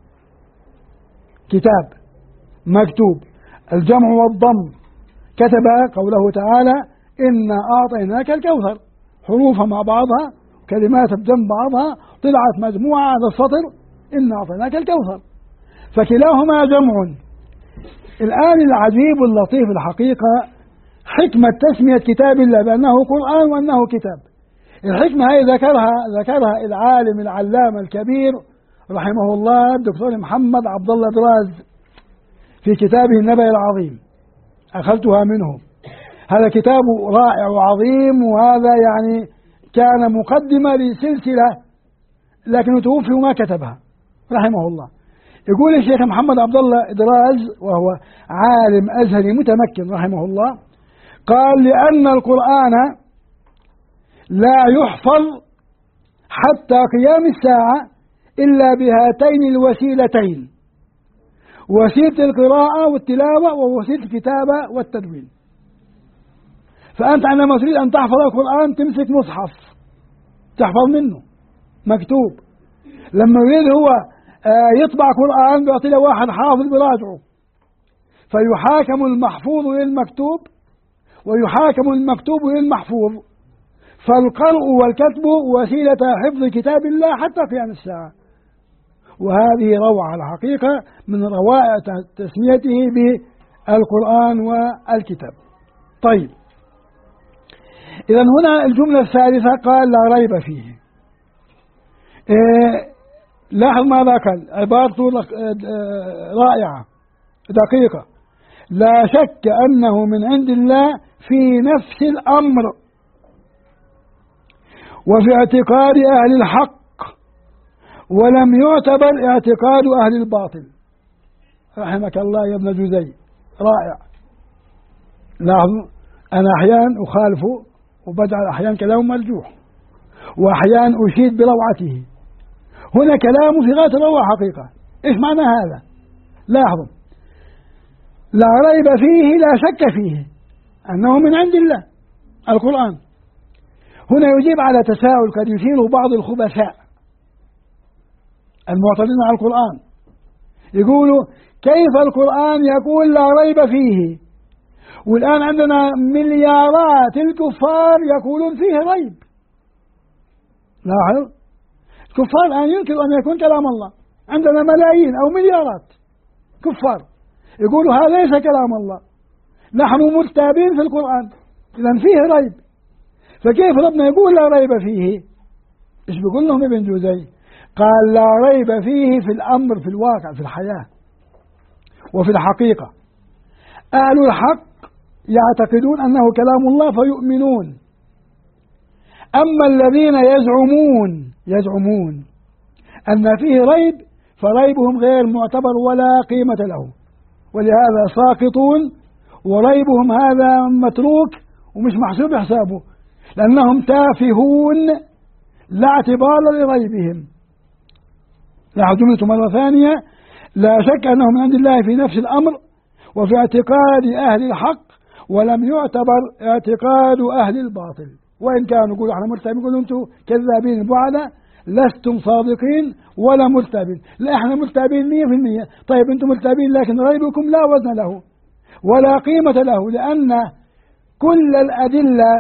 كتاب مكتوب، الجمع والضم. كتب قوله تعالى إنا أعطيناك الكوثر، حروفها مع بعضها كلمات بجنب بعضها طلعت مجموعة على السطر إنا أعطيناك الكوثر، فكلاهما جمع. الآن العجيب اللطيف الحقيقة حكمة تسمية كتاب الله بأنه قرآن وأنه كتاب. الحكمة هذه ذكرها العالم العلامة الكبير رحمه الله الدكتور محمد عبد الله دراز في كتابه النبأ العظيم، أخذتها منه. هذا كتاب رائع وعظيم، وهذا يعني كان مقدمة لسلسلة لكنه توفي وما كتبها رحمه الله. يقول الشيخ محمد عبد الله دراز وهو عالم أزهري متمكن رحمه الله، قال لأن القرآن لا يحفظ حتى قيام الساعة إلا بهاتين الوسيلتين، وسيلة القراءة والتلاوة ووسيلة الكتابة والتدوين. فأنت عندما تريد أن تحفظ القرآن تمسك مصحف تحفظ منه مكتوب. لما يريد هو يطبع قرآن بيعطي له واحد حافظ براجعه، فيحاكم المحفوظ للمكتوب ويحاكم المكتوب للمحفوظ. فالقرء والكتب وسيلة حفظ كتاب الله حتى قيام الساعة. وهذه روعة الحقيقة من روائع تسميته بالقرآن والكتاب. طيب، إذن هنا الجملة الثالثة قال لا ريب فيه. لاحظ ماذا قال، عبارته رائعة دقيقة. لا شك أنه من عند الله في نفس الأمر وفي اعتقاد أهل الحق، ولم يعتبر اعتقاد أهل الباطل. رحمك الله يا ابن جزي، رائع. لاحظوا أنا أحيانا أخالفه وبجعل أحيانا كلام مرجوح وأحيانا أشيد بروعته. هنا كلامه في غاية الروعة حقيقة. إيش معنى هذا؟ لاحظوا، لا ريب فيه لا شك فيه أنه من عند الله القرآن. هنا يجيب على تساؤل قد يثيره بعض الخبثاء المعترضين على القرآن، يقولوا كيف القرآن يقول لا ريب فيه والآن عندنا مليارات الكفار يقولون فيه ريب؟ لاحظ، الكفار الآن ينكروا أن يكون كلام الله. عندنا ملايين أو مليارات كفار يقولوا هذا ليس كلام الله، نحن مرتابين في القرآن، إذن فيه ريب. فكيف ربنا يقول لا ريب فيه؟ إيش بيقول لهم ابن جوزي؟ قال لا ريب فيه في الأمر، في الواقع، في الحياة وفي الحقيقة. أهل الحق يعتقدون أنه كلام الله فيؤمنون، أما الذين يزعمون أن فيه ريب فريبهم غير معتبر ولا قيمة له، ولهذا ساقطون، وريبهم هذا متروك ومش محسوب حسابه، لأنهم تافهون لا اعتبار لريبهم. لاحظوا جملته مرة ثانية، لا شك أنه من عند الله في نفس الأمر وفي اعتقاد أهل الحق، ولم يعتبر اعتقاد أهل الباطل. وإن كانوا يقولوا احنا مرتابين، يقولوا انتم كذابين بعد، لستم صادقين ولا مرتابين. لا، احنا مرتابين 100%. طيب انتم مرتابين لكن ريبكم لا وزن له ولا قيمة له، لأن كل الأدلة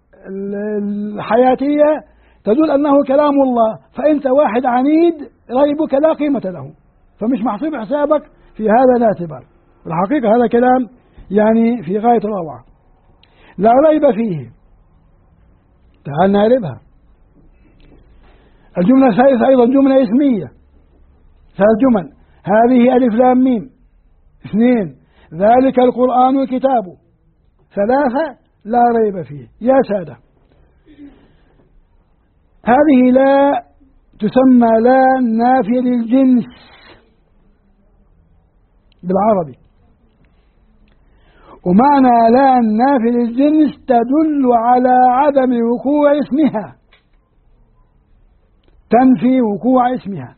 الحياتية تدل أنه كلام الله، فأنت واحد عنيد ريبك لا قيمة له، فمش محسوب حسابك في هذا الاعتبار. الحقيقة هذا كلام يعني في غاية الروعة. لا ريب فيه. تعال نعرفها. الجملة الثالثة أيضا جملة اسمية، ثلاث جمل، هذه ألف لام ميم. 2 ذلك القرآن كتابه. 3 لا ريب فيه. يا سادة، هذه لا تسمى لا نافية للجنس بالعربي، ومعنى لا نافية للجنس تدل على عدم وقوع اسمها، تنفي وقوع اسمها.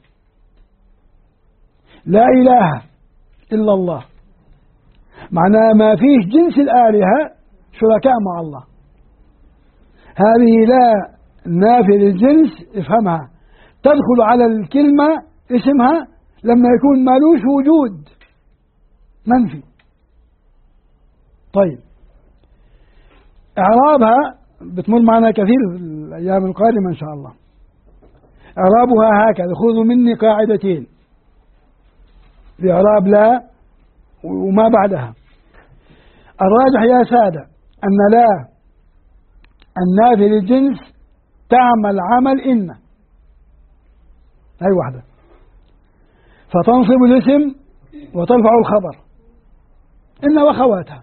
لا إله إلا الله معناه ما فيه جنس الآلهة شركاء مع الله. هذه لا نافية للجنس، افهمها، تدخل على الكلمة اسمها لما يكون مالوش وجود، منفي. طيب، إعرابها بتمر معنا كثير في الأيام القادمة إن شاء الله. إعرابها هكذا، خذوا مني قاعدتين لإعراب لا وما بعدها. الراجح يا سادة أن لا النافي للجنس تعمل عمل إن، هاي واحدة، فتنصب الاسم وترفع الخبر، إن وخواتها.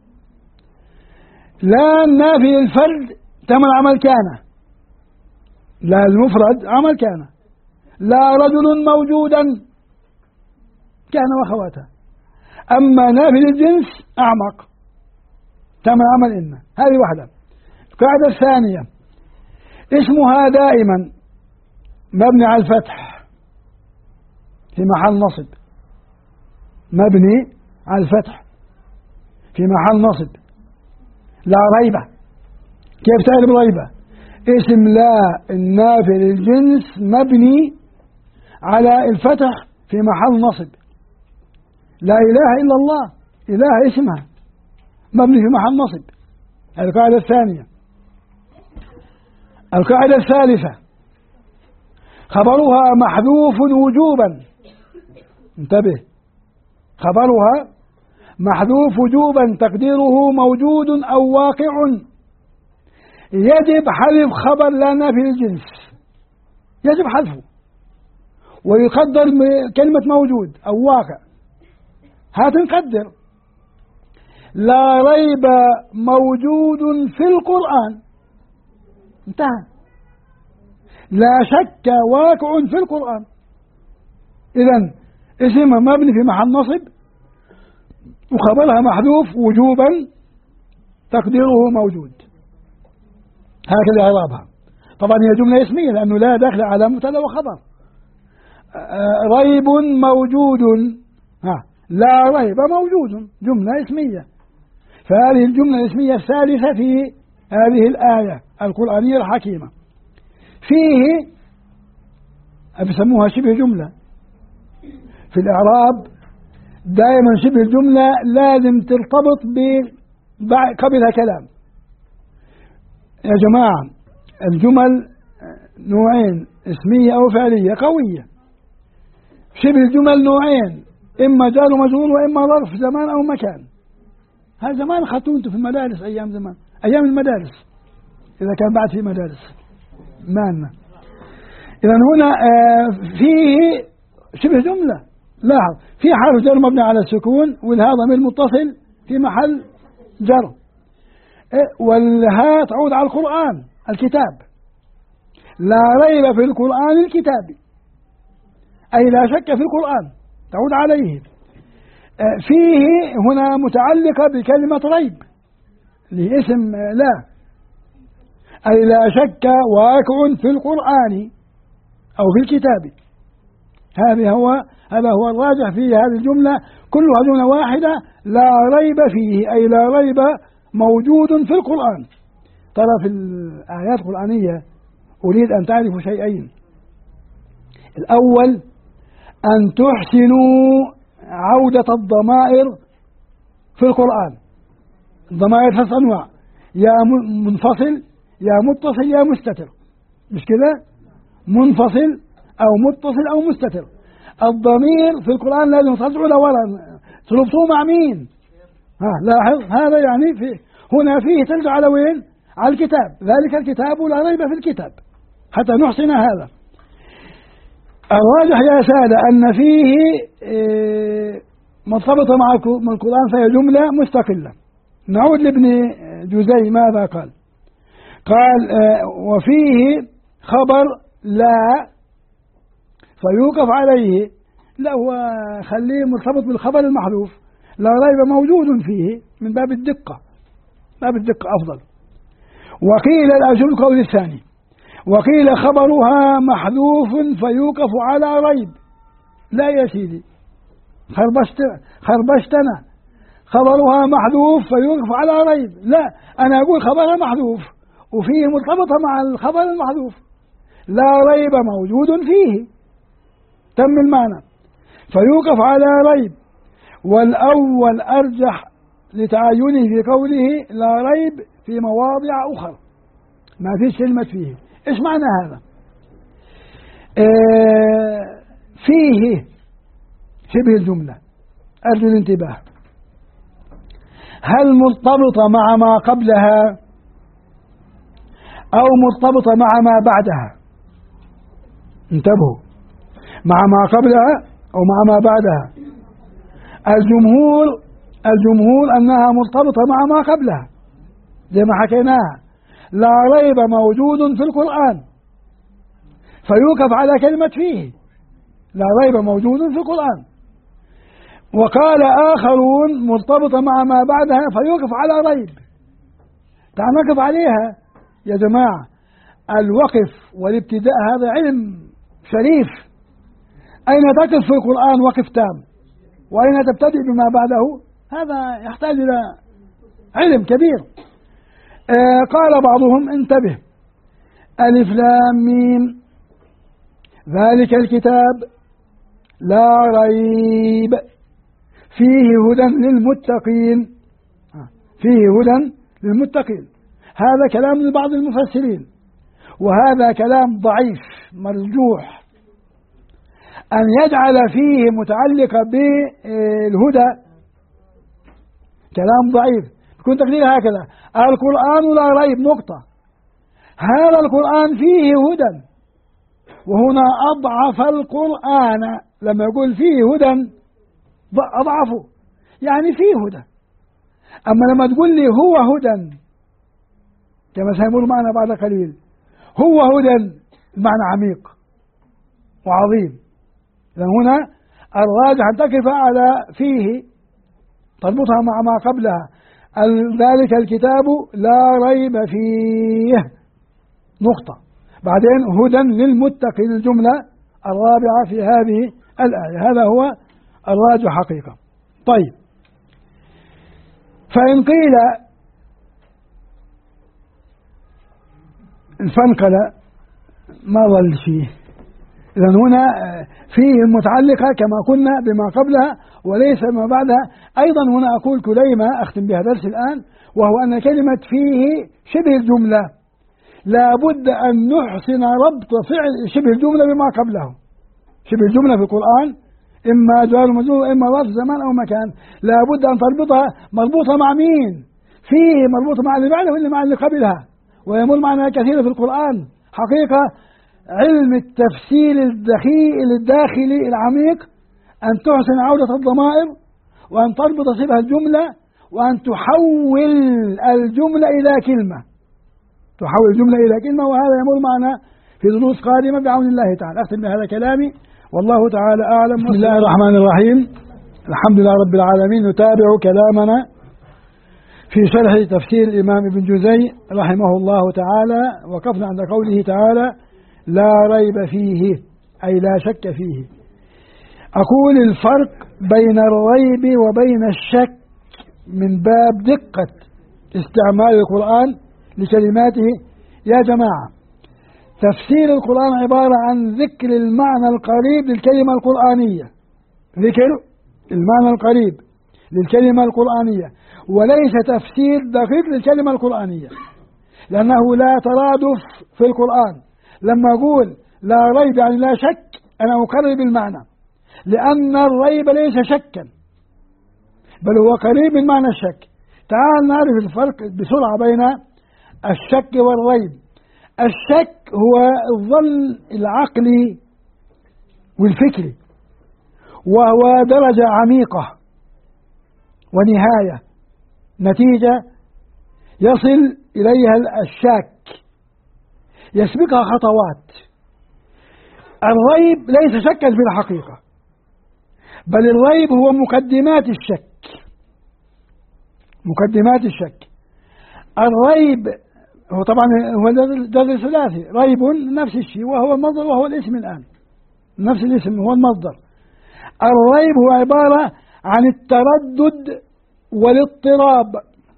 لا النافي للفرد تعمل عمل كان، لا المفرد عمل كان. لا رجل موجودا كان وخواتها. أما نافي للجنس أعمق، تعمل عمل إن. هذه واحدة. القاعدة الثانية، اسمها دائما مبني على الفتح في محل نصب، مبني على الفتح في محل نصب. لا ريب، كيف تعرف ريبة؟ اسم لا النافي للجنس مبني على الفتح في محل نصب. لا إله إلا الله، إله اسمها مبني في محل نصب. القاعدة الثانية. القاعدة الثالثة: خبرها محذوف وجوبا. انتبه، خبرها محذوف وجوبا تقديره موجود أو واقع. يجب حذف خبر لا نافي للجنس، يجب حذفه، ويقدر كلمة موجود أو واقع. هات نقدر: لا ريب موجود في القرآن، انتهى. لا شك واقع في القرآن. إذن اسمها مبني في محل نصب وخبرها محذوف وجوبا تقديره موجود. هكذا إعرابها. طبعا هي جملة اسمية لأنه لا دخل على مبتدأ وخبر. ريب موجود، لا ريب موجود، جملة اسمية. فهذه الجملة الاسمية الثالثة في هذه الآية القرآنية الحكيمة. فيه بيسموها شبه جملة. في الإعراب دائما شبه الجملة لازم ترتبط قبلها كلام. يا جماعة الجمل نوعين: اسمية أو فعلية قوية. شبه الجمل نوعين: إما جار ومجرور وإما ظرف زمان أو مكان. هذا زمان أخذتوه أنتم في المدارس، أيام زمان، أيام المدارس، إذا كان بعد في مدارس مالنا. إذا هنا فيه شبه جملة. لاحظ، في حرف جر مبني على السكون، والهاء ضمير متصل في محل جر، والهاء تعود على القرآن الكتاب. لا ريب في القرآن الكتاب، أي لا شك في القرآن تعود عليه. فيه هنا متعلقة بكلمة ريب لاسم لا، أي لا شك واقع في القرآن أو في الكتاب. هذا هو الراجح في هذه الجملة، كلها جملة واحدة: لا ريب فيه، أي لا ريب موجود في القرآن. ترى في الآيات القرآنية أريد أن تعرفوا شيئين: الأول أن تحسنوا عودة الضمائر في القرآن. الضمائر 3 أنواع: يا منفصل، يا متصل، يا مستتر، مش كده؟ منفصل أو متصل أو مستتر. الضمير في القرآن لازم ترجعوا لورا، تربطوه مع مين؟ لاحظ، هذا يعني هنا فيه ترجع على وين؟ على الكتاب. ذلك الكتاب لا ريب في الكتاب، حتى نحسن هذا. الراجح يا سادة أن فيه مرتبطة مع القرآن، فهي جملة مستقلة. نعود لابن جزي ماذا قال؟ قال وفيه خبر لا فيوقف عليه. لا، هو خليه مرتبط بالخبر المحذوف. لا ريب موجود فيه من باب الدقة، باب الدقة أفضل. وقيل الأجل القول الثاني، وقيل خبرها محذوف فيوقف على ريب. لا يا سيدي، خربشتنا، خبرها محذوف فيوقف على ريب. لا، أنا أقول خبرها محذوف وفيه مرتبطة مع الخبر المحذوف. لا ريب موجود فيه، تم المعنى، فيوقف على ريب. والأول أرجح لتعينه في قوله لا ريب في مواضع أخرى، ما فيش كلمة فيه. إيش معنى هذا؟ فيه شبه الجملة، أرجو الانتباه. هل مرتبطة مع ما قبلها أو مرتبطة مع ما بعدها؟ انتبهوا، مع ما قبلها أو مع ما بعدها. الجمهور أنها مرتبطة مع ما قبلها زي ما حكيناها. لا ريب موجود في القرآن فيوقف على كلمة فيه، لا ريب موجود في القرآن. وقال آخرون مرتبطة مع ما بعدها فيوقف على ريب. تعال نقف عليها يا جماعة. الوقف والابتداء هذا علم شريف. أين تقف في القرآن وقف تام؟ وأين تبتدئ بما بعده؟ هذا يحتاج إلى علم كبير. قال بعضهم انتبه، ألف لام ميم ذلك الكتاب لا ريب فيه هدى للمتقين، فيه هدى للمتقين. هذا كلام لبعض المفسرين، وهذا كلام ضعيف مرجوح. أن يجعل فيه متعلقة بالهدى كلام ضعيف، يكون تقدير هكذا: القرآن لا ريب نقطة. هذا القرآن فيه هدى، وهنا أضعف القرآن لما يقول فيه هدى أضعفه، يعني فيه هدى. أما لما تقول لي هو هدى كما سيقول معنا بعد قليل، هو هدى المعنى عميق وعظيم. لأن هنا الراجح أن تقف على فيه، تربطها مع ما قبلها: ذلك الكتاب لا ريب فيه نقطة، بعدين هدى للمتقين الجملة الرابعة في هذه الآية. هذا هو الراجح حقيقة. طيب، فإن قيل الفنقل ما ظل فيه، إذن هنا فيه المتعلقة كما قلنا بما قبلها وليس ما بعدها. أيضا هنا أقول كلمة أختم بها درس الآن، وهو أن كلمة فيه شبه الجملة لا بد أن نحسن ربط فعل شبه الجملة بما قبله. شبه الجملة في القرآن إما جار ومجرور إما ظرف زمان أو مكان، لا بد أن تربطها مربوطة مع مين؟ فيه مربوطة مع اللي بعده واللي مع اللي قبلها، ويمر معنا كثيرا في القرآن. حقيقة علم التفسير الداخلي العميق أن تحسن عودة الضمائر، وأن تربط شبه الجملة، وأن تحول الجملة إلى كلمة، تحول الجملة إلى كلمة. وهذا يمر معنا في دروس قادمة بعون الله تعالى. أختم بهذا كلامي والله تعالى أعلم. بسم الله الرحمن الرحيم، الحمد لله رب العالمين. نتابع كلامنا في شرح تفسير الإمام ابن جزي رحمه الله تعالى. وقفنا عند قوله تعالى: لا ريب فيه، أي لا شك فيه. أقول الفرق بين الريب وبين الشك من باب دقة استعمال القرآن لكلماته. يا جماعة، تفسير القرآن عبارة عن ذكر المعنى القريب للكلمة القرآنية، ذكر المعنى القريب للكلمة القرآنية، وليس تفسير دقيق للكلمة القرآنية، لأنه لا ترادف في القرآن. لما أقول لا ريب يعني لا شك، أنا أقرب المعنى، لأن الريب ليس شكا بل هو قريب من معنى الشك. تعال نعرف الفرق بسرعة بين الشك والريب. الشك هو الظن العقلي والفكري، وهو درجة عميقة ونهاية، نتيجة يصل إليها الشاك، يسبقها خطوات. الريب ليس شكا في الحقيقة، بل الريب هو مقدمات الشك، مقدمات الشك. الريب هو طبعا هو جذر ثلاثي، ريب نفس الشيء وهو المصدر وهو الاسم الآن، نفس الاسم هو المصدر. الريب هو عبارة عن التردد والاضطراب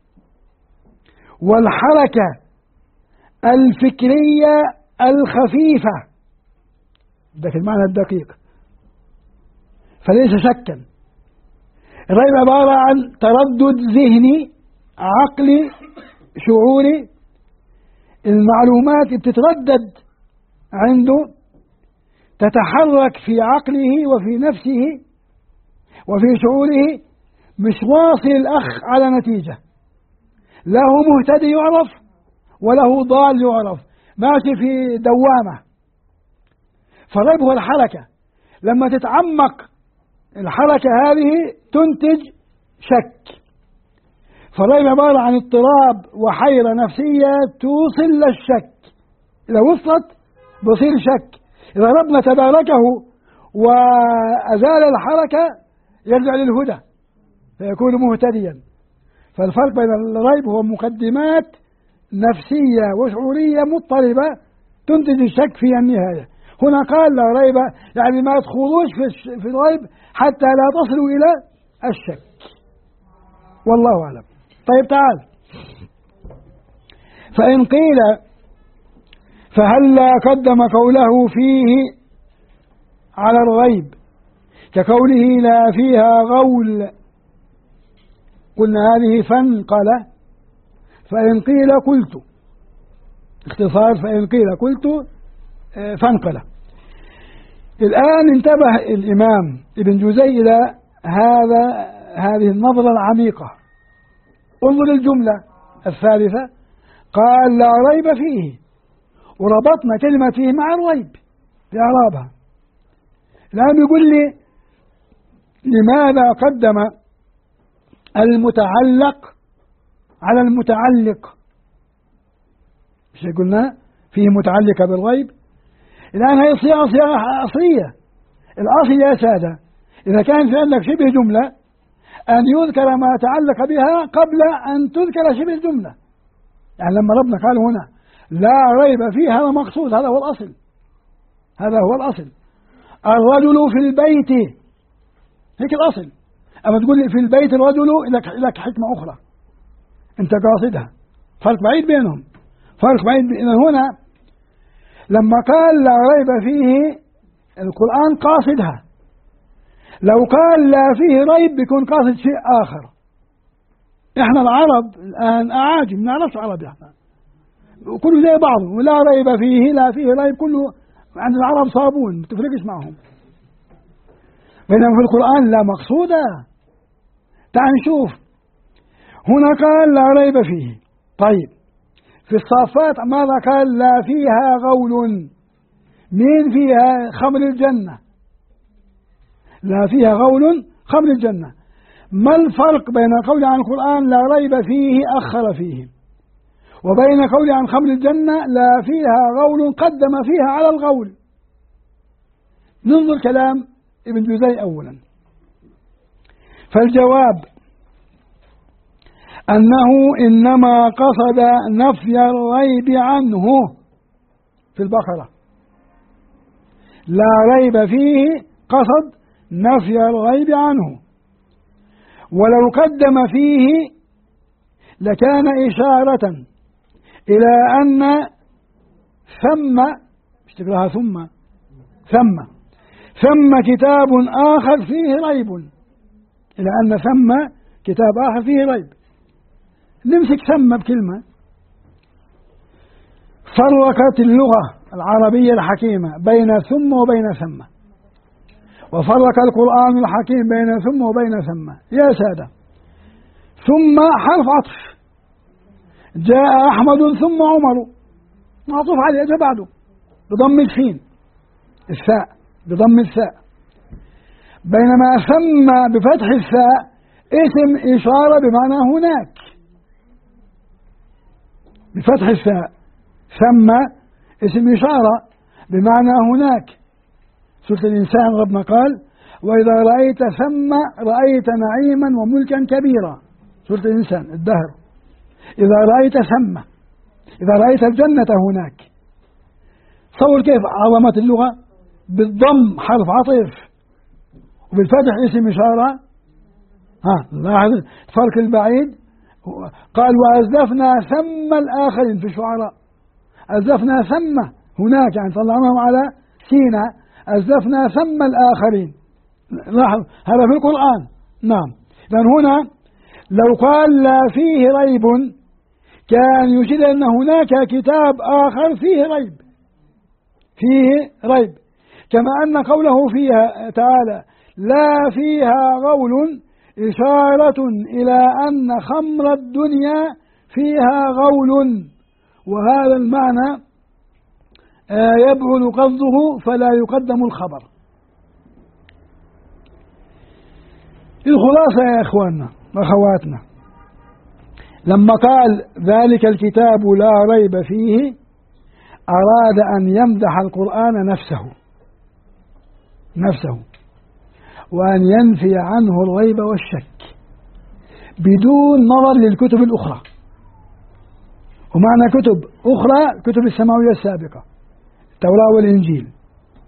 والحركة الفكرية الخفيفة، ده المعنى الدقيق، فليس شكا. الريب عبارة عن تردد ذهني عقلي شعوري، المعلومات بتتردد عنده، تتحرك في عقله وفي نفسه وفي شعوره، مش واصل الأخ على نتيجة، له مهتدي يعرف وله ضال يعرف، ماشي في دوامة. فالريب هو الحركة، لما تتعمق الحركة هذه تنتج شك. فالريب عبارة عن اضطراب وحيرة نفسية توصل للشك، إذا وصلت بصير شك، إذا ربنا تباركه وأزال الحركة يرجع للهدى فيكون مهتديا. فالفرق بين الريب هو مقدمات نفسية وشعورية مضطربة تنتج الشك في النهاية. هنا قال لا ريب، يعني ما تخوضوش في الريب حتى لا تصلوا إلى الشك. والله أعلم. طيب تعال، فإن قيل فهلا قدم قوله فيه على الريب كقوله لا فيها غول، قلنا هذه فانقلة. فإن قيل قلت، اختصار فإن قيل قلت فانقلة. الآن انتبه الإمام ابن جوزي إلى هذه النظرة العميقة. انظر الجملة الثالثة، قال لا ريب فيه، وربطنا كلمة فيه مع الريب بإعرابها. الآن يقول لي لماذا قدم المتعلق على المتعلق؟ مش قلنا فيه متعلقة بالريب؟ الآن هي صيغة أصلية. الأصل يا سادة إذا كان في عندك شبه جملة أن يذكر ما تعلق بها قبل أن تذكر شبه الجملة. يعني لما ربنا قال هنا لا ريب فيه، هذا مقصود، هذا هو الأصل، هذا هو الأصل. الرجل في البيت، هيك الأصل. أما تقول لي في البيت الرجل، لك حكمة أخرى أنت قاصدها، فرق بعيد بينهم، فرق بعيد هنا لما قال لا ريب فيه القرآن قاصدها. لو قال لا فيه ريب بيكون قاصد شيء آخر. إحنا العرب الآن أعاجم، ما نعرفش عربي، إحنا كله زي بعضه، ولا ريب فيه لا فيه ريب، كله عند العرب صابون، ما تفرقش معهم. بينما في القرآن لا مقصودة. تعال نشوف هنا قال لا ريب فيه. طيب في الصافات ماذا قال؟ لا فيها غول. مين فيها؟ خمر الجنة. لا فيها غول خمر الجنة. ما الفرق بين قول عن القرآن لا ريب فيه أخر فيه، وبين قول عن خمر الجنة لا فيها غول قدم فيها على الغول؟ ننظر كلام ابن جوزي أولا. فالجواب أنه إنما قصد نفي الريب عنه في البقرة. لا ريب فيه قصد نفي الريب عنه، ولو قدم فيه لكان إشارة إلى أن ثم، مش تقراها ثم كتاب آخر فيه ريب، إلى أن ثم كتاب آخر فيه ريب. نمسك ثم بكلمة. فرقت اللغة العربية الحكيمة بين ثم وبين ثم، وفرق القرآن الحكيم بين ثم وبين ثم. يا سادة، ثم حرف عطف، جاء أحمد ثم عمر، معطوف عليه جاء بعده بضم السين، الثاء بضم الثاء. بينما ثم بفتح الثاء اسم إشارة بمعنى هناك، بفتح الثاء. ثم اسم إشارة بمعنى هناك. سورة الإنسان ربنا قال وإذا رأيت ثم رأيت نعيما وملكا كبيرا. سورة الإنسان الدهر. إذا رأيت ثم، إذا رأيت الجنة هناك. تصور كيف عظمة اللغة، بالضم حرف عطف وبالفتح اسم إشارة. لاحظ الفرق البعيد. قال وأزلفنا ثم الآخرين في الشعراء، أزلفنا ثم هناك يعني طلعناهم على سيناء، أزلفنا ثم الآخرين. لاحظ هذا في القرآن. نعم. لأن هنا لو قال لا فيه ريب كان يشير أن هناك كتاب آخر فيه ريب، فيه ريب. كما أن قوله فيها تعالى لا فيها غول إشارة إلى أن خمر الدنيا فيها غول، وهذا المعنى يبعد قصده فلا يقدم الخبر. الخلاصة يا إخواننا وأخواتنا، لما قال ذلك الكتاب لا ريب فيه أراد أن يمدح القرآن نفسه وأن ينفي عنه الريب والشك بدون نظر للكتب الأخرى. ومعنى كتب أخرى كتب السماوية السابقة، التوراة والإنجيل.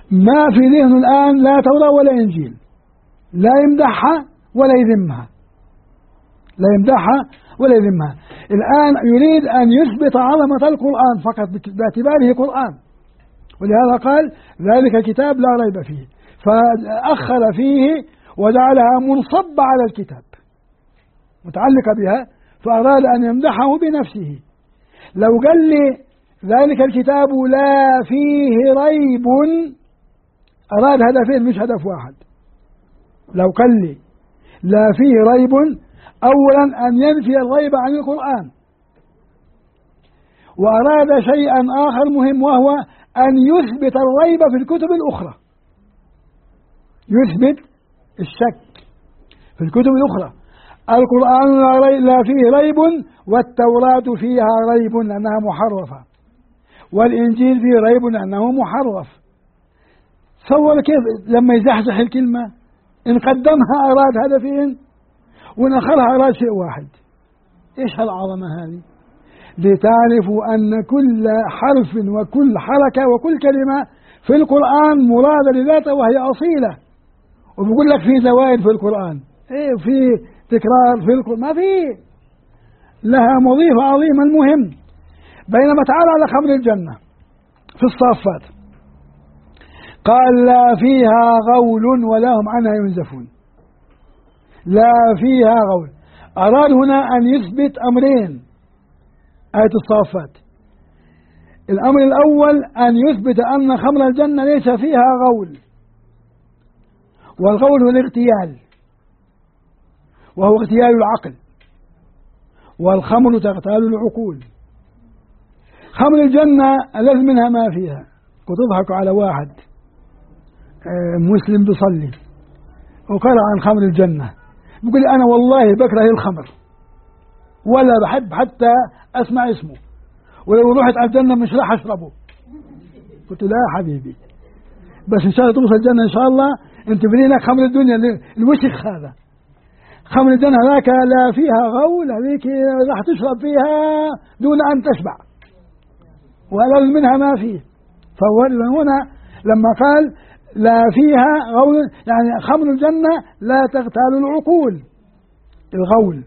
ما في ذهنه الآن لا توراة ولا إنجيل، لا يمدحها ولا يذمها، لا يمدحها ولا يذمها. الآن يريد أن يثبت عظمة القرآن فقط باعتباره قرآن، ولهذا قال ذلك الكتاب لا ريب فيه، فأخر فيه وجعلها منصبة على الكتاب متعلقة بها، فأراد أن يمدحه بنفسه. لو قال لي ذلك الكتاب لا فيه ريب، أراد هدفين مش هدف واحد. لو قال لي لا فيه ريب، أولا أن ينفي الريب عن القرآن، وأراد شيئا آخر مهم، وهو أن يثبت الريب في الكتب الأخرى، يثبت الشك في الكتب الأخرى. القرآن لا فيه ريب، والتوراة فيها ريب لأنها محرفة، والإنجيل فيه ريب لأنه محرف. تصور كيف لما يزحزح الكلمة، إن قدمها أراد هدفين وإن أخرها أراد شيء واحد. إيش هالعظمة هذه؟ لتعرفوا أن كل حرف وكل حركة وكل كلمة في القرآن مرادة لذاته وهي أصيلة. وبيقول لك في زوائد في القرآن، إيه في تكرار في القرآن، ما في، لها وظيفة عظيمة. المهم، بينما تعالى على خمر الجنة في الصافات قال لا فيها غول ولا هم عنها ينزفون. لا فيها غول، أراد هنا أن يثبت أمرين آية الصافات. الأمر الأول أن يثبت أن خمر الجنة ليس فيها غول، والغول هو الاغتيال، وهو اغتيال العقل، والخمر تغتال العقول. خمر الجنة ألذ منها ما فيها. كنت أضحك على واحد مسلم بيصلي وقرأ عن خمر الجنة، بيقول أنا والله بكره الخمر ولا بحب حتى أسمع اسمه، ولو رحت على الجنة مش راح أشربه. قلت لا يا حبيبي، بس إن شاء الله توصل الجنة إن شاء الله. أنت برينك خمر الدنيا الوسخ هذا، خمر الجنة هناك لا فيها غول، هذيك راح تشرب فيها دون أن تشبع، وألذ منها ما فيه. فهو هنا لما قال لا فيها غول يعني خمر الجنة لا تغتال العقول، الغول.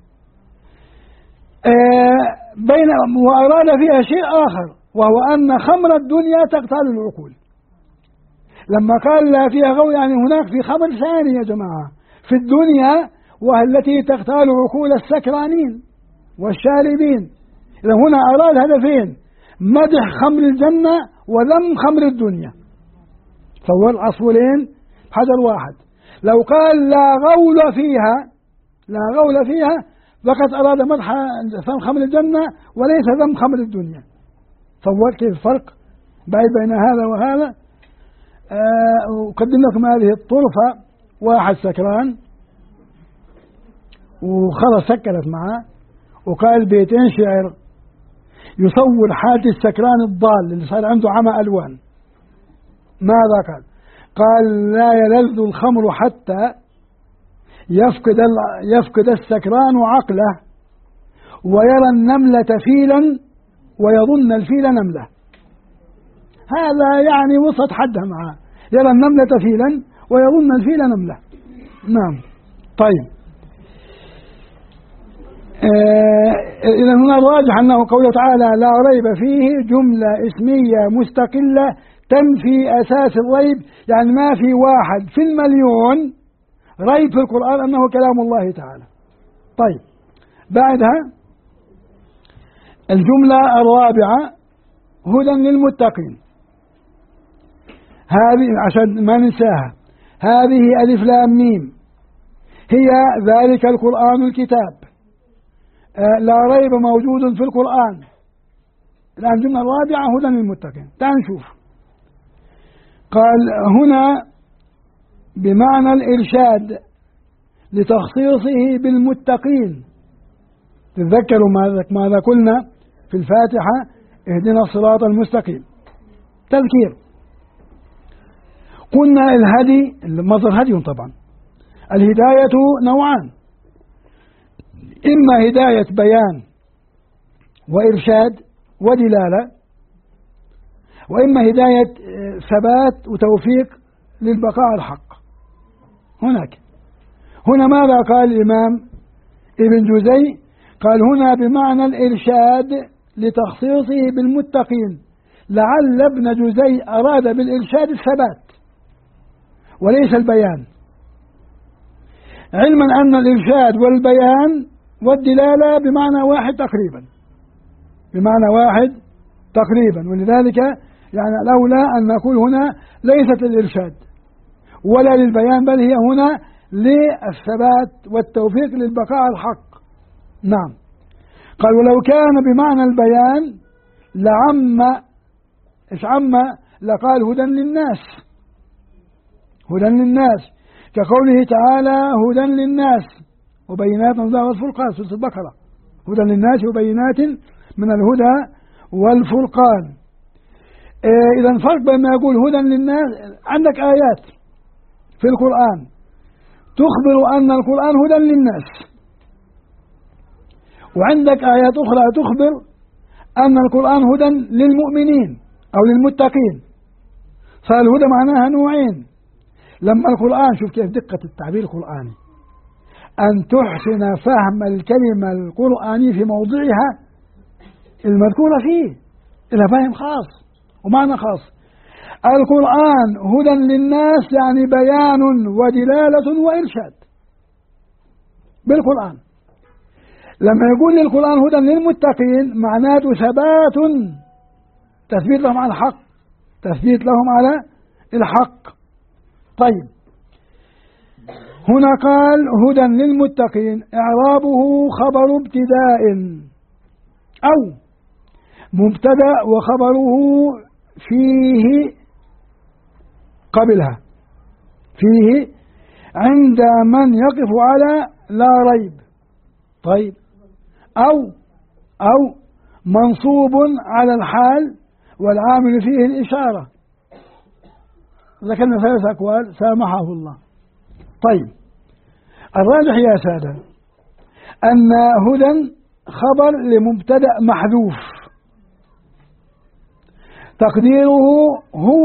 وأراد فيها شيء آخر، وهو أن خمر الدنيا تغتال العقول. لما قال لا فيها غول يعني هناك في خمر ثاني يا جماعة في الدنيا، وهي التي تغتال عقول السكرانين والشاربين. إذا هنا أراد هدفين، مدح خمر الجنة وذم خمر الدنيا، صور عصفورين بحجر واحد. لو قال لا غول فيها، لا غول فيها، فقد أراد مدح خمر الجنة وليس ذم خمر الدنيا. صور كيف الفرق بعيد بين هذا وهذا. أقدم لكم هذه الطرفة. واحد سكران وخلاص سكرت معه، وقال بيتين شعر يصور حالة السكران الضال اللي صار عنده عمى ألوان. ماذا قال؟ قال لا يلذ الخمر حتى يفقد السكران عقله، ويرى النملة فيلا ويظن الفيل نملة. هذا يعني وسط حدها معه، يرى النملة فيلا ويظن الفيل نملة. نعم. طيب، إذا هنا الراجح أنه قوله تعالى لا ريب فيه جملة اسمية مستقلة تنفي أساس الريب، يعني ما في واحد في المليون ريب في القرآن أنه كلام الله تعالى. طيب، بعدها الجملة الرابعة هدى للمتقين. هذه عشان ما ننساها، هذه ألف لام ميم، هي ذلك القرآن الكتاب، لا ريب موجود في القرآن. الآن الجملة الرابعة هدى للمتقين. تعال نشوف. قال هنا بمعنى الإرشاد لتخصيصه بالمتقين. تذكروا ماذا قلنا في الفاتحة؟ اهدنا الصراط المستقيم. تذكير. قلنا الهدي، المصدر هدي طبعا. الهداية نوعان، إما هداية بيان وإرشاد ودلالة، وإما هداية ثبات وتوفيق للبقاء على الحق. هنا ماذا قال الإمام ابن جوزي؟ قال هنا بمعنى الإرشاد لتخصيصه بالمتقين، لعل ابن جوزي أراد بالإرشاد الثبات وليس البيان، علما أن الإرشاد والبيان والدلالة بمعنى واحد تقريبا، ولذلك يعني الأولى أن نقول هنا ليست للإرشاد ولا للبيان، بل هي هنا للثبات والتوفيق للبقاء على الحق. نعم. قال ولو كان بمعنى البيان لعم لقال هدى للناس كقوله تعالى هدى للناس وبينات من الهدى والفرقان، سورة البقرة، هدى للناس وبينات من الهدى والفرقان. إذا فرق بين ما يقول هدى للناس، عندك آيات في القرآن تخبر أن القرآن هدى للناس، وعندك آيات أخرى تخبر أن القرآن هدى للمؤمنين أو للمتقين. فالهدى معناها نوعين. لما القرآن، شوف كيف دقة التعبير القرآني، أن تحسن فهم الكلمة القرآنية في موضعها المذكورة فيه إلى فهم خاص ومعنى خاص. القرآن هدى للناس يعني بيان ودلالة وإرشاد بالقرآن. لما يقول للقرآن هدى للمتقين معناته تثبيت لهم على الحق. طيب، هنا قال هدى للمتقين، إعرابه خبر ابتداء أو مبتدأ وخبره فيه قبلها، فيه عند من يقف على لا ريب. طيب، أو منصوب على الحال والعامل فيه الإشارة. ذكرنا 3 أقوال سامحه الله. طيب، الراجح يا سادة أن هدى خبر لمبتدأ محذوف تقديره هو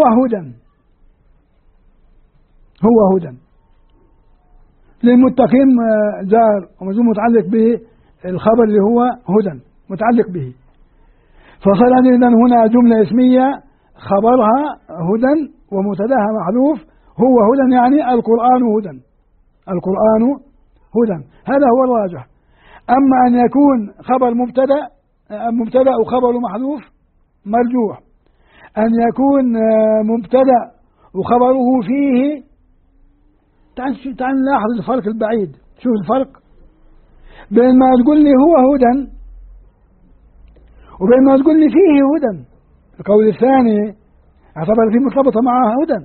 هدى للمتقين، جار ومجرور متعلق به الخبر اللي هو هدى متعلق به، فصار إذن هنا جملة اسمية خبرها هدى ومبتداها محذوف، هو هدى يعني القرآن هدى. هذا هو الراجح. أما أن يكون خبر مبتدأ وخبر محذوف مرجوح، أن يكون مبتدأ وخبره فيه، تعال نلاحظ الفرق البعيد. شوف الفرق بين ما تقول لي هو هدى وبين ما تقول لي فيه هدى. القول الثاني اعتبر فيه مرتبطة معها هدى،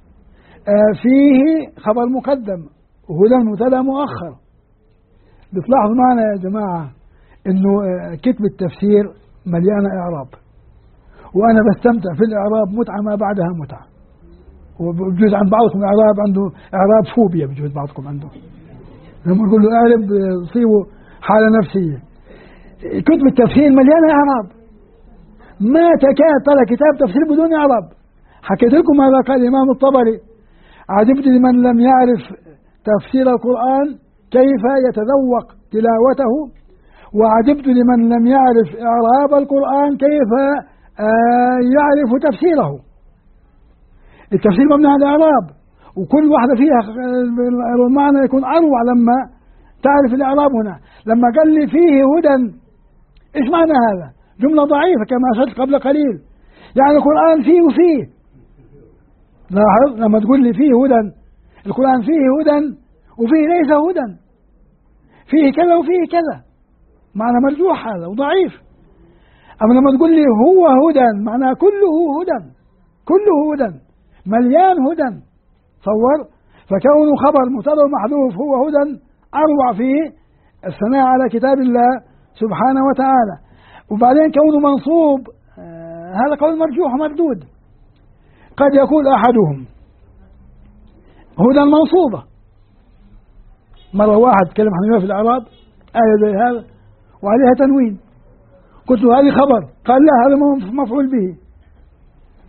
فيه خبر مقدم وهدى مبتدأ مؤخر. بتلاحظوا معنا يا جماعة انه كتب التفسير مليانة اعراب، وانا بستمتع في الاعراب متعة ما بعدها متعة. وبجوز عند بعضكم اعراب عنده اعراب فوبيا، بجوز بعضكم عنده لما يقول له اعرب يصيبه حالة نفسية. كتب التفسير مليانة اعراب، ما تكاد ترى كتاب تفسير بدون اعراب. حكيت لكم ماذا قال الامام الطبري: عجبت لمن لم يعرف تفسير القرآن كيف يتذوق تلاوته، وعجبت لمن لم يعرف إعراب القرآن كيف يعرف تفسيره. التفسير مبني على الإعراب، وكل واحدة فيها المعنى يكون أروع لما تعرف الإعراب. هنا لما قال لي فيه هدى، إيش معنى هذا؟ جملة ضعيفة كما أشرت قبل قليل، يعني القرآن فيه وفيه. لاحظ لما تقول لي فيه هدى، القرآن فيه هدى وفيه ليس هدى، فيه كذا وفيه كذا، معنى مرجوح هذا وضعيف. أما لما تقول لي هو هدى معناه كله هدى مليان هدى. تصور، فكونه خبر مبتدأ محذوف هو هدى أروع فيه الثناء على كتاب الله سبحانه وتعالى. وبعدين كونه منصوب هذا قول مرجوح ومردود. قد يقول أحدهم هدى منصوبة، مرة واحد تكلم عن في الإعراب آية زي هذا وعليها تنوين، قلت له هذه خبر، قال لا هذا مفعول به.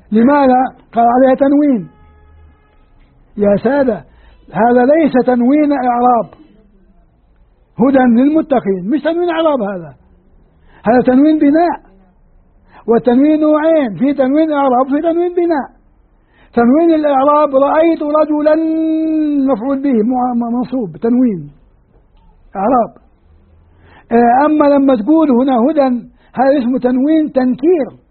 لماذا؟ قال عليها تنوين. يا سادة، هذا ليس تنوين إعراب، هدى للمتقين، مش تنوين إعراب، هذا تنوين بناء. والتنوين نوعين، في تنوين إعراب وفي تنوين بناء. تنوين الإعراب رأيت رجلا مفعول به منصوب، تنوين إعراب. أما لما تقول هنا هدى، هذا اسمه تنوين تنكير.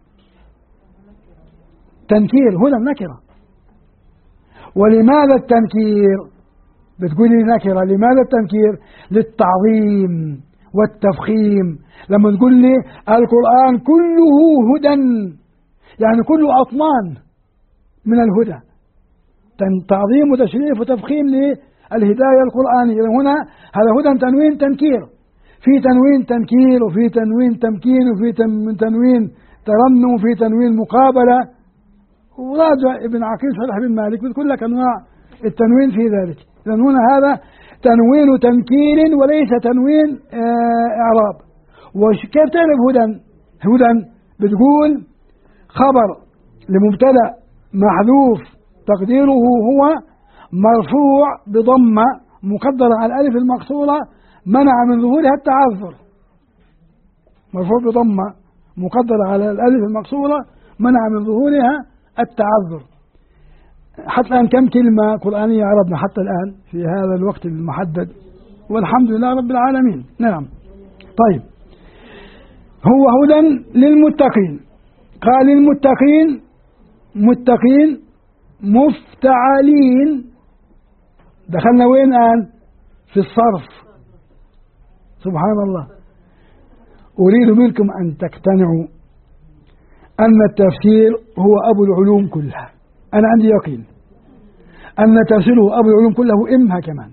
تنكير، هدى نكرة. ولماذا التنكير؟ بتقولي نكرة، لماذا التنكير؟ للتعظيم والتفخيم. لما تقول لي القرآن كله هدى، يعني كله أطنان من الهدى، تعظيم وتشريف وتفخيم للهداية القرآنية. هنا هذا هدى تنوين تنكير، في تنوين تنكير وفي تنوين تمكين وفي تنوين ترنم وفي تنوين مقابلة. وراجع ابن عقيل شرح ابن مالك بتقول لك أنواع التنوين في ذلك. لأن هنا هذا تنوين تنكير وليس تنوين إعراب. وكيف تعرف هدى؟ هدى بتقول خبر لمبتدأ محذوف تقديره هو مرفوع بضمة مقدرة على الألف المقصورة منع من ظهورها التعذر. مرفوع بضمة مقدرة على الألف المقصورة منع من ظهورها التعذر. حتى الآن كم كلمة قرآنية عربنا حتى الآن في هذا الوقت المحدد، والحمد لله رب العالمين. نعم. طيب، هو هدى للمتقين. قال للمتقين، متقين مفتعلين. دخلنا وين الآن؟ في الصرف. سبحان الله. أريد منكم أن تقتنعوا أن التفسير هو أبو العلوم كلها. أنا عندي يقين أن تفسيره أبو العلوم كلها، وإمها كمان.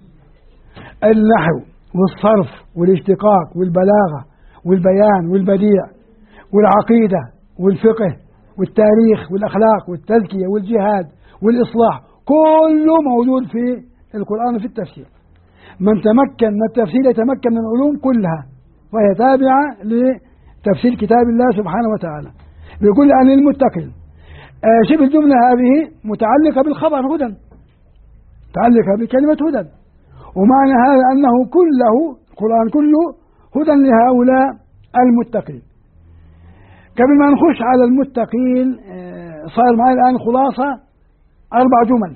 النحو والصرف والاشتقاق والبلاغة والبيان والبديع والعقيدة والفقه والتاريخ والأخلاق والتزكية والجهاد والإصلاح، كله موجود في القرآن في التفسير. من تمكن من التفسير يتمكن من العلوم كلها، وهي تابعة لتفسير كتاب الله سبحانه وتعالى. بيقول عن المتقين. شبه الجملة هذه متعلقة بالخبر هدى، متعلقة بكلمة هدى، ومعنى هذا أنه كله القرآن كله هدى لهؤلاء المتقين. قبل ما نخش على المتقين صار معي الآن خلاصة 4 جمل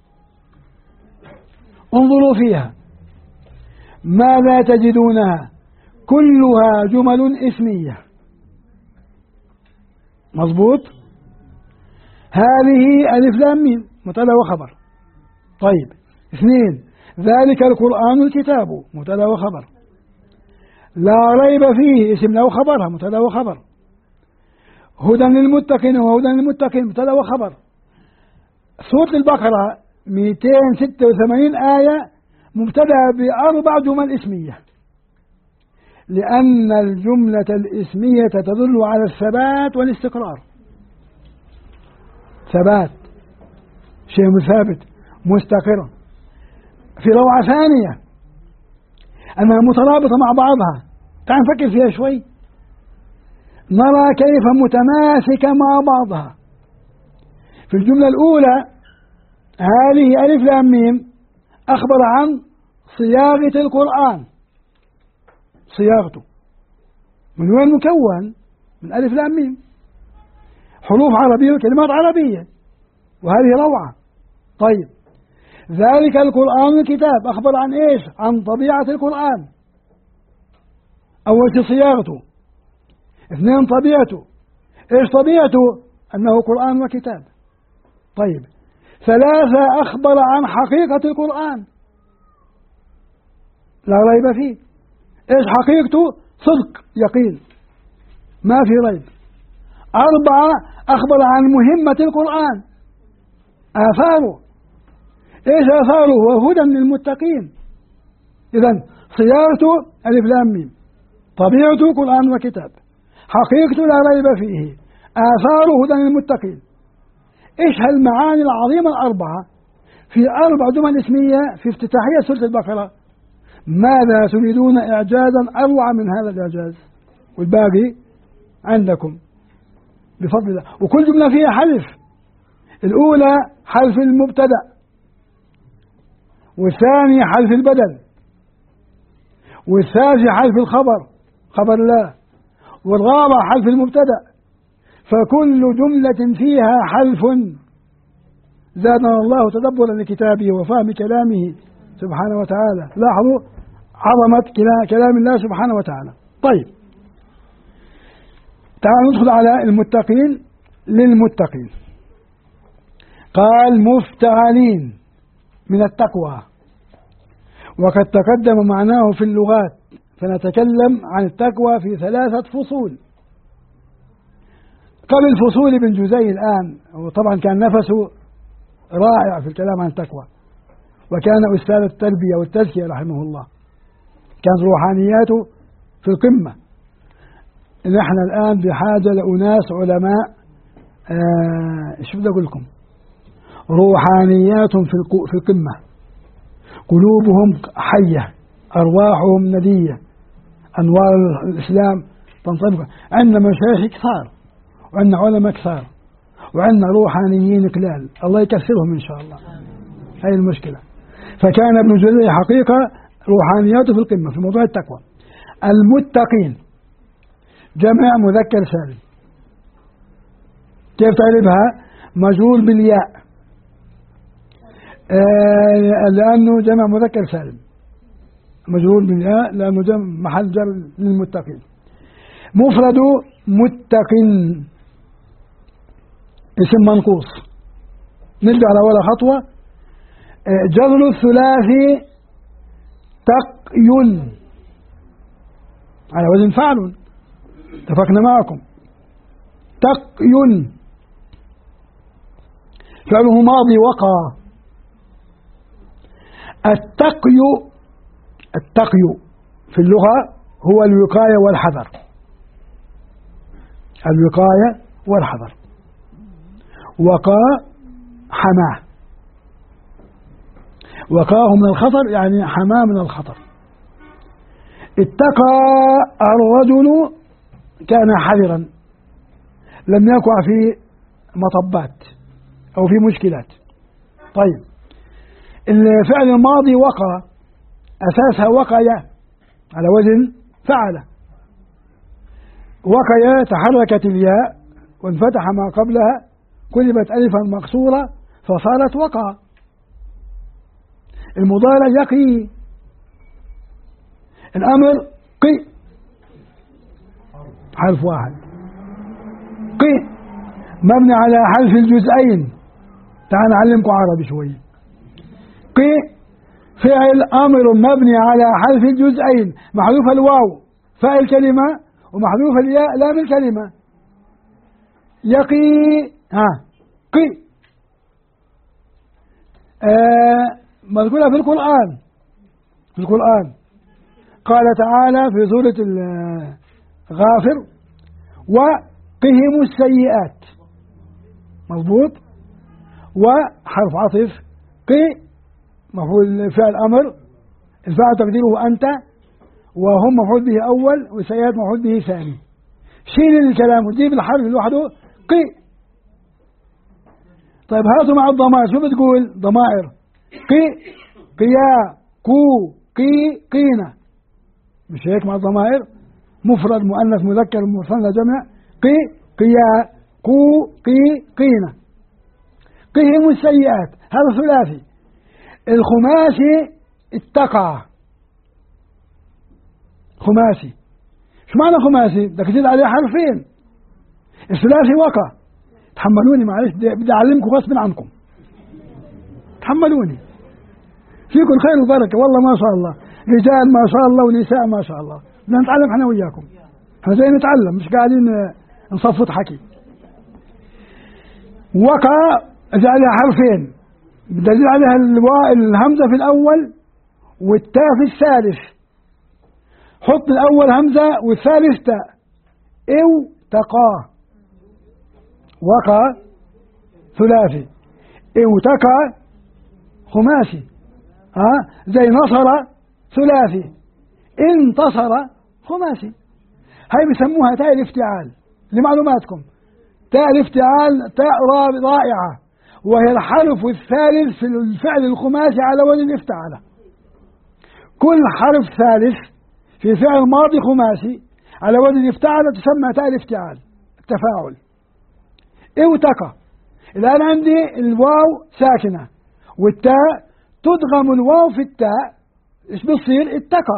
انظروا فيها ماذا تجدونها، كلها جمل اسمية. مضبوط؟ هذه ألف لام ميم مبتدأ وخبر. طيب، 2 ذلك القرآن الكتاب مبتدأ وخبر. لا ريب فيه اسم له خبرها مبتدأ وخبر. هدى للمتقين وهدى للمتقين مبتدأ وخبر. سورة البقرة 286 آية مبتدأ ب4 جمل اسمية، لأن الجملة الاسمية تدل على الثبات والاستقرار. ثبات، شيء ثابت مستقر. في روعة ثانية أنها مترابطة مع بعضها. تعال نفكر فيها شوي نرى كيف متماسكة مع بعضها. في الجملة الأولى هذه ألف لام ميم أخبر عن صياغة القرآن. صياغته من وين مكون؟ من ألف لام ميم، حروف عربية وكلمات عربية، وهذه روعة. طيب، ذلك القرآن الكتاب أخبر عن إيش؟ عن طبيعة القرآن. أول شيء صياغته، 2 طبيعته. إيش طبيعته؟ أنه قرآن وكتاب. طيب، 3 أخبر عن حقيقة القرآن، لا ريب فيه. إيش حقيقته؟ صدق يقين ما في ريب. 4 أخبر عن مهمة القرآن، آثاره. إيش آثاره؟ هو هدى للمتقين. إذن صياغته ألف لام ميم، طبيعته قرآن وكتاب، حقيقته لا ريب فيه، آثاره هدى للمتقين. إيش هالمعاني العظيمة ال4 في 4 جمل اسمية في افتتاحية سورة البقرة؟ ماذا تريدون إعجازا أروع من هذا الإعجاز؟ والباقي عندكم. بفضل الله. وكل جملة فيها حذف. الأولى حذف المبتدأ، والثانية حذف البدل، والثالث حذف الخبر خبر الله، والرابع حذف المبتدأ. فكل جملة فيها حذف زادنا الله تدبرا لكتابه وفهم كلامه سبحانه وتعالى. لاحظوا عظمة كلام الله سبحانه وتعالى. طيب تعالوا ندخل على المتقين. للمتقين قال مفتعلين من التقوى، وقد تقدم معناه في اللغات، فنتكلم عن التقوى في 3 فصول. قبل فصول ابن جزي الآن، وطبعا كان نفسه رائع في الكلام عن التقوى، وكان أستاذ التربية والتزكية رحمه الله، كانت روحانياته في القمة. نحن الآن بحاجة لأناس علماء شو بدي أقول لكم، روحانياتهم في القمة، قلوبهم حية، أرواحهم ندية، أنوار الإسلام تنطبق. عندنا مشايخ كثار، وعندنا علماء كثار، وعندنا روحانيين قلال، الله يكثرهم إن شاء الله. هاي المشكلة. فكان ابن جزي حقيقة روحانياته في القمة في موضوع التقوى. المتقين جمع مذكر سالم. كيف تعرفها؟ مجرور بالياء، لأنه جمع مذكر سالم، مجرور بالياء لأنه جمع محل جر للمتقين. مفرد متق اسم منقوص. نرجع على ولا خطوة. جر الثلاثي تقي على وزن فعل، اتفقنا معكم. تقي فعله ماضي وقع. التقي في اللغة هو الوقاية والحذر، الوقاية والحذر. وقى حماه، وقاه من الخطر يعني حماه من الخطر. اتقى الرجل كان حذرا، لم يقع في مطبات أو في مشكلات. طيب الفعل الماضي وقع، أساسها وقي على وزن فعل. وقي تحركت الياء وانفتح ما قبلها، قلبت ألفا مكسورة فصارت وقع. المضارع يقي. الأمر قي، حرف واحد. قي مبني على حذف الجزئين. تعال نعلمكم عربي شوي. قي فعل أمر مبني على حذف الجزئين، محذوف الواو فاعل كلمة، ومحذوف الياء لام الكلمة. يقي قي مذكورة في القرآن. في القرآن قال تعالى في سورة غافر: وقهم السيئات. مضبوط. وحرف عطف قي مفعول فعل أمر، الفاعل تقديره أنت، وهم مفعول به أول، والسيئات مفعول به ثاني. شيل الكلام وتجيب الحرف لوحده قي. طيب هاتوا مع الضمائر، شو بتقول ضمائر؟ قي، قيا، كو، قي، قينا. مش هيك مع الضمائر؟ مفرد مؤنث مذكر مثنى جمع. قي، قيا، كو، قي، قينا. قهم السيئات هذا ثلاثي. الخماسي اتقى. خماسي شو معنى خماسي؟ بدك تزيد عليه حرفين. الثلاثي وقع. تحملوني معلش، بدي أعلمكم غصب عنكم، تحملوني. فيكم خير وبركة والله ما شاء الله، رجال ما شاء الله ونساء ما شاء الله. بدنا نتعلم احنا وياكم، احنا جايين نتعلم مش قاعدين نصفط حكي. وقع أزيد عليها حرفين، بدي أزيد عليها الهمزة في الأول والتاء في الثالث. حط الأول همزة والثالث تاء. إو تقى. وقع ثلاثي. إو تقى خماسي. زي نصر ثلاثي. انتصر خماسي. هاي بسموها تاء الافتعال. لمعلوماتكم تاء الافتعال تاء رائعة، وهي الحرف الثالث في الفعل الخماسي على وزن افتعل. كل حرف ثالث في فعل ماضي خماسي على وزن افتعل تسمى تاء الافتعال، التفاعل. اوتقى، الآن عندي الواو ساكنة والتاء تدغم الواو في التاء، ايش بتصير؟ اتقى.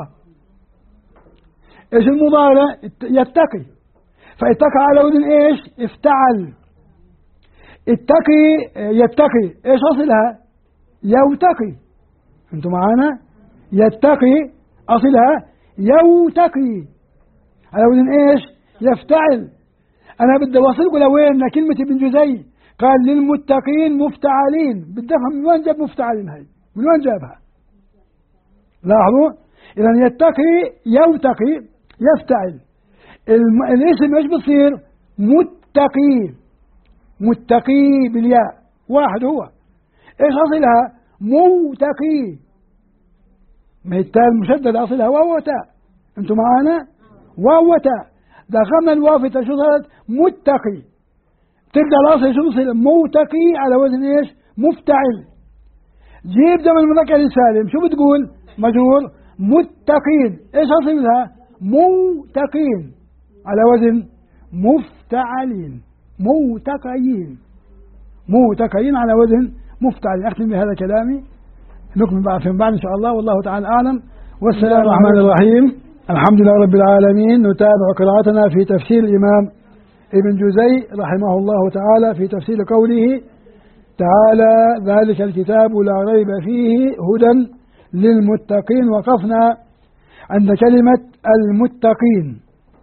ايش المضارع؟ يتقي، فاتقى على وزن ايش؟ افتعل. اتقي يتقي، ايش اصلها؟ يوتقي. انتم معانا؟ يتقي اصلها يوتقي على وزن ايش؟ يفتعل. انا بدي اوصلكم لوين؟ كلمة ابن جزي قال للمتقين مفتعلين، بدي افهم من وين جاب مفتعلين، هاي من وين جابها؟ لاحظوا، اذا يتقي يوتقي يفتعل. الاسم ايش بصير؟ متقي، متقي بالياء واحد هو. ايش اصلها؟ موتقي، ما هي التاء المشددة اصلها واو وتاء. انتم معانا؟ واو وتاء، دخلنا الواو في شو صارت؟ متقي. تبدا الاصل شو بصير؟ موتقي على وزن ايش؟ مفتعل. جيب جمع المذكر السالم شو بتقول؟ مجرور متقين. ايش اصلها؟ موتقين على وزن مفتعلين. موتقين، موتقين على وزن مفتعلين. اختم بهذا كلامي، نكمل بعد ان شاء الله، والله تعالى اعلم. والسلام الرحمن الرحيم. الحمد لله رب العالمين. نتابع قراءتنا في تفسير الامام ابن جزي رحمه الله تعالى في تفسير قوله تعالى ذلك الكتاب لا ريب فيه هدى للمتقين. وقفنا عند كلمة المتقين،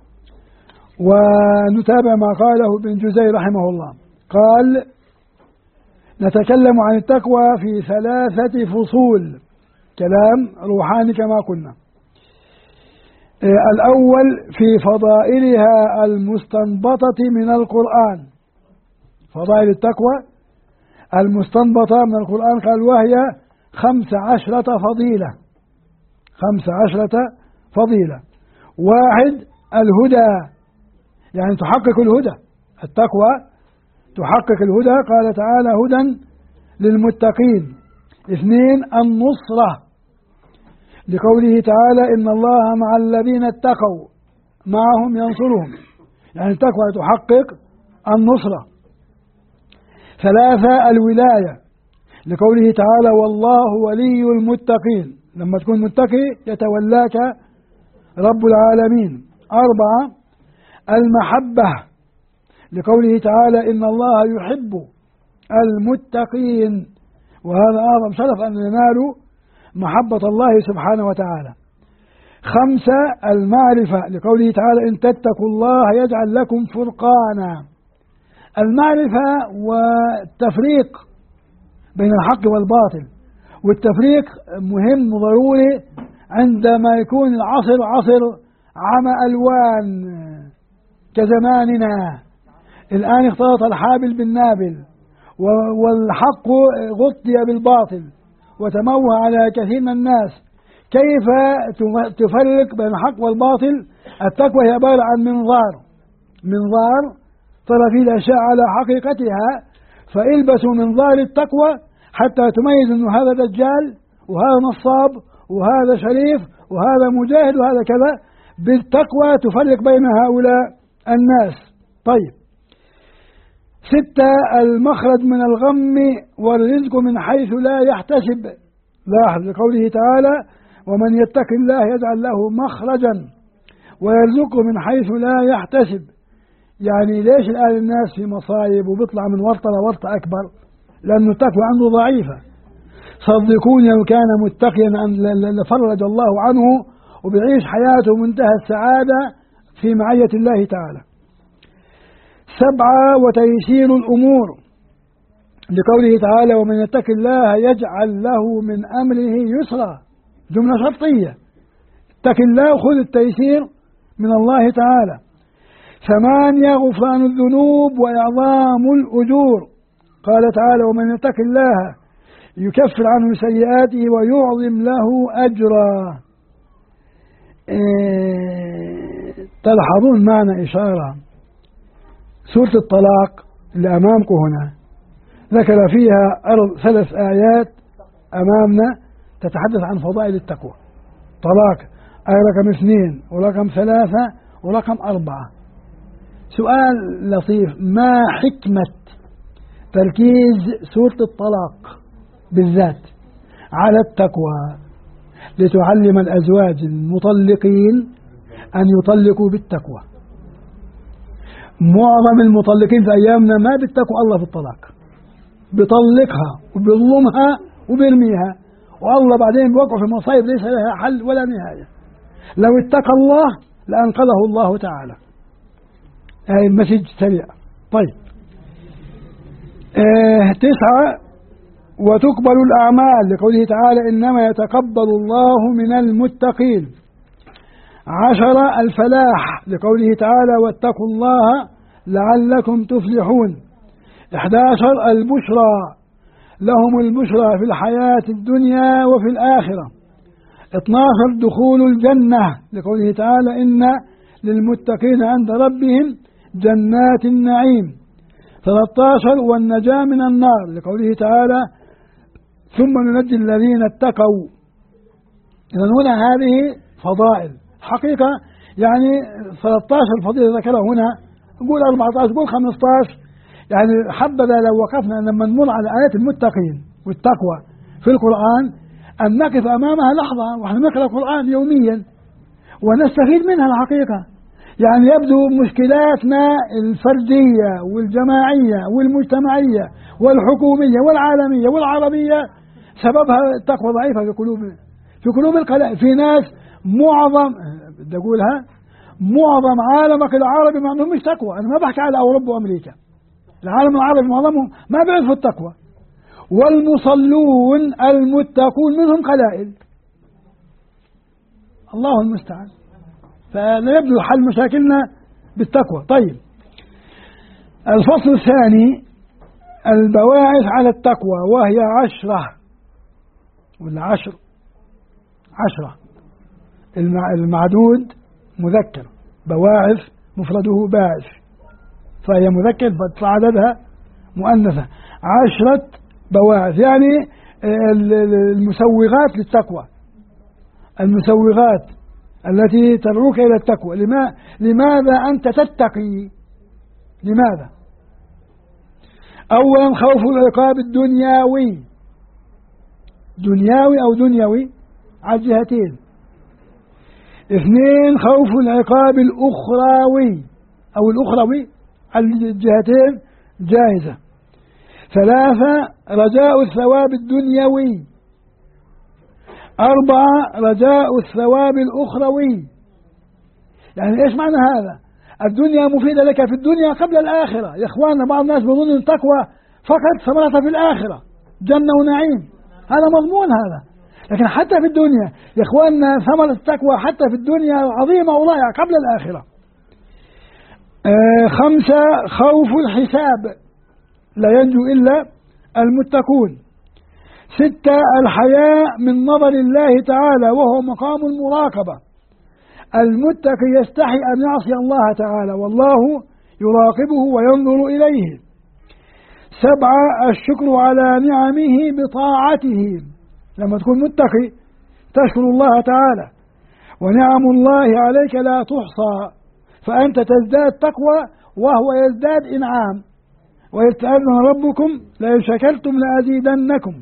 ونتابع ما قاله ابن جزي رحمه الله. قال نتكلم عن التقوى في 3 فصول، كلام روحاني كما قلنا. الأول في فضائلها المستنبطة من القرآن، فضائل التقوى المستنبطة من القرآن. قال وهي 15 فضيلة، 15 فضيلة. 1 الهدى، يعني تحقق الهدى، التقوى تحقق الهدى، قال تعالى هدى للمتقين. 2 النصرة، لقوله تعالى إن الله مع الذين اتقوا معهم ينصرهم، يعني التقوى تحقق النصرة. 3 الولاية، لقوله تعالى والله ولي المتقين، لما تكون متقي يتولاك رب العالمين. 4 المحبة، لقوله تعالى إن الله يحب المتقين، وهذا أعظم شرف أن ينالوا محبة الله سبحانه وتعالى. 5 المعرفة، لقوله تعالى إن تتقوا الله يجعل لكم فرقانا. المعرفة والتفريق بين الحق والباطل، والتفريق مهم وضروري عندما يكون العصر عصر عمى ألوان كزماننا. الآن اختلط الحابل بالنابل، والحق غطي بالباطل وتموه على كثير من الناس. كيف تفرق بين الحق والباطل؟ التقوى هي عبارة عن منظار ترى فيه الأشياء على حقيقتها، فالبسوا منظار التقوى حتى تميز أن هذا دجال وهذا نصاب وهذا شريف وهذا مجاهد وهذا كذا. بالتقوى تفرق بين هؤلاء الناس. طيب، 6 المخرج من الغم والرزق من حيث لا يحتسب. لاحظ لقوله تعالى ومن يتق الله يجعل له مخرجا ويرزقه من حيث لا يحتسب. يعني ليش الآن الناس في مصايب وبيطلع من ورطة لورطة أكبر؟ لأنه التقوى عنده ضعيفة. صدقوني لو كان متقيا لفرج الله عنه وبيعيش حياته منتهى السعادة في معية الله تعالى. 7 وتيسير الأمور، لقوله تعالى ومن يتق الله يجعل له من أمره يسرا، جملة شرطية. اتق الله خذ التيسير من الله تعالى. 8 غفران الذنوب وإعظام الأجور، قال تعالى ومن يتق الله يكفر عنه سيئاته ويعظم له أجرا. تلحظون معنا إشارة سورة الطلاق اللي أمامكم هنا ذكر فيها 3 آيات أمامنا تتحدث عن فضائل التقوى. طلاق آية رقم 2 ورقم 3 ورقم 4. سؤال لطيف: ما حكمة تركيز سورة الطلاق بالذات على التقوى؟ لتعلم الأزواج المطلقين أن يطلقوا بالتقوى. معظم المطلقين في أيامنا ما بيتقوا الله في الطلاق، بيطلقها وبيظلمها وبيرميها، والله بعدين بيوقع في مصايب ليس لها حل ولا نهاية. لو اتقى الله لأنقذه الله تعالى. هاي المسج سريع. طيب 9: وتقبل الأعمال لقوله تعالى: إنما يتقبل الله من المتقين. 10: الفلاح لقوله تعالى: واتقوا الله لعلكم تفلحون. 11: البشرى، لهم البشرى في الحياة الدنيا وفي الآخرة. 12: دخول الجنة لقوله تعالى: إن للمتقين عند ربهم جنات النعيم. 13: والنجاة من النار لقوله تعالى: ثم ننجي الذين اتقوا. إذن هنا هذه فضائل حقيقة، يعني 13 فضيلة ذكرها هنا، قول 14 قول 15، يعني حبذا لو وقفنا لما نمر على آيات المتقين والتقوى في القرآن أن نقف أمامها لحظة ونحن نقرأ القرآن يوميا ونستفيد منها الحقيقة. يعني يبدو مشكلاتنا الفردية والجماعية والمجتمعية والحكومية والعالمية والعربية سببها التقوى ضعيفة في قلوب القلائل. في ناس بدي أقولها معظم عالمك العربي ما عندهم مش تقوى. أنا ما بحكي على أوروبا وأمريكا، العالم العربي معظمهم ما بيعرفوا التقوى، والمصلون المتقون منهم قلائل. الله المستعان. فلا يبدو حل مشاكلنا بالتقوى. طيب الفصل الثاني: البواعث على التقوى، وهي 10 ولا 10 المعدود مذكر، بواعث مفرده باعث، فهي مذكر فتطلع عددها مؤنثة. 10 بواعث يعني المسوغات للتقوى، المسوغات التي تدعوك إلى التقوى. لماذا أنت تتقي؟ لماذا؟ أولا خوف العقاب الدنيوي، دنيوي أو دنيوي على الجهتين. 2 خوف العقاب الأخروي أو الأخروي على الجهتين جائزة. 3 رجاء الثواب الدنيوي. 4 رجاء الثواب الأخروي. يعني إيش معنى هذا؟ الدنيا مفيدة لك في الدنيا قبل الآخرة. يا إخواننا بعض الناس بيظن التقوى فقط ثمرتها في الآخرة جنة ونعيم، هذا مضمون هذا، لكن حتى في الدنيا يا إخواننا ثمرة التقوى حتى في الدنيا عظيمة ورائعة قبل الآخرة. 5 خوف الحساب، لا ينجو إلا المتقون. 6 الحياء من نظر الله تعالى وهو مقام المراقبة، المتقي يستحي أن يعصي الله تعالى والله يراقبه وينظر إليه. 7 الشكر على نعمه بطاعته، لما تكون متقي تشكر الله تعالى، ونعم الله عليك لا تحصى، فأنت تزداد تقوى وهو يزداد إنعام. وإذ تأذن ربكم لئن شكرتم لأزيدنكم.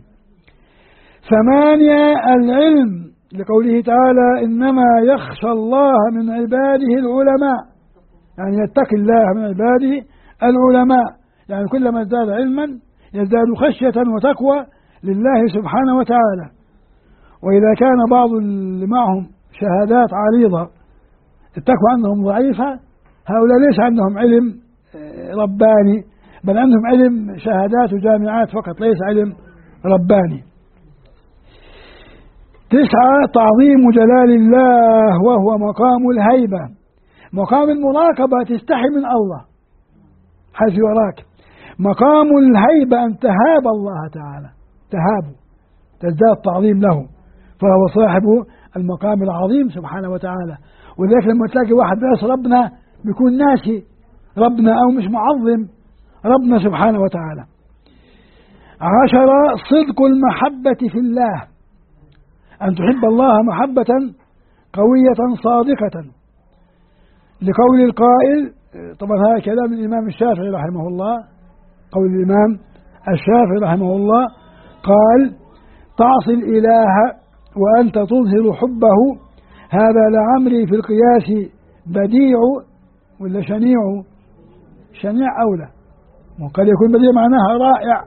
8 العلم لقوله تعالى: إنما يخشى الله من عباده العلماء، يعني يتقي الله من عباده العلماء، يعني كلما ازداد علما يزداد خشية وتقوى لله سبحانه وتعالى. وإذا كان بعض اللي معهم شهادات عريضة التقوى عندهم ضعيفة، هؤلاء ليس عندهم علم رباني، بل عندهم علم شهادات وجامعات فقط، ليس علم رباني. 9 تعظيم جلال الله وهو مقام الهيبة، مقام المراقبة، تستحي من الله حيث يراك. مقام الهيبة أن تهاب الله تعالى، تهاب تزداد تعظيم له، فهو صاحب المقام العظيم سبحانه وتعالى. ولذلك لما تلاقي واحد بيعصي ربنا بيكون ناسي ربنا أو مش معظم ربنا سبحانه وتعالى. 10 صدق المحبة في الله، أن تحب الله محبة قوية صادقة، لقول القائل، طبعا هذا كلام الإمام الشافعي رحمه الله، قول الإمام الشافعي رحمه الله قال: تعصي الإله وأنت تظهر حبه، هذا لعمري في القياس بديع ولا شنيع؟ شنيع أولى، وقد يكون بديع معناها رائع،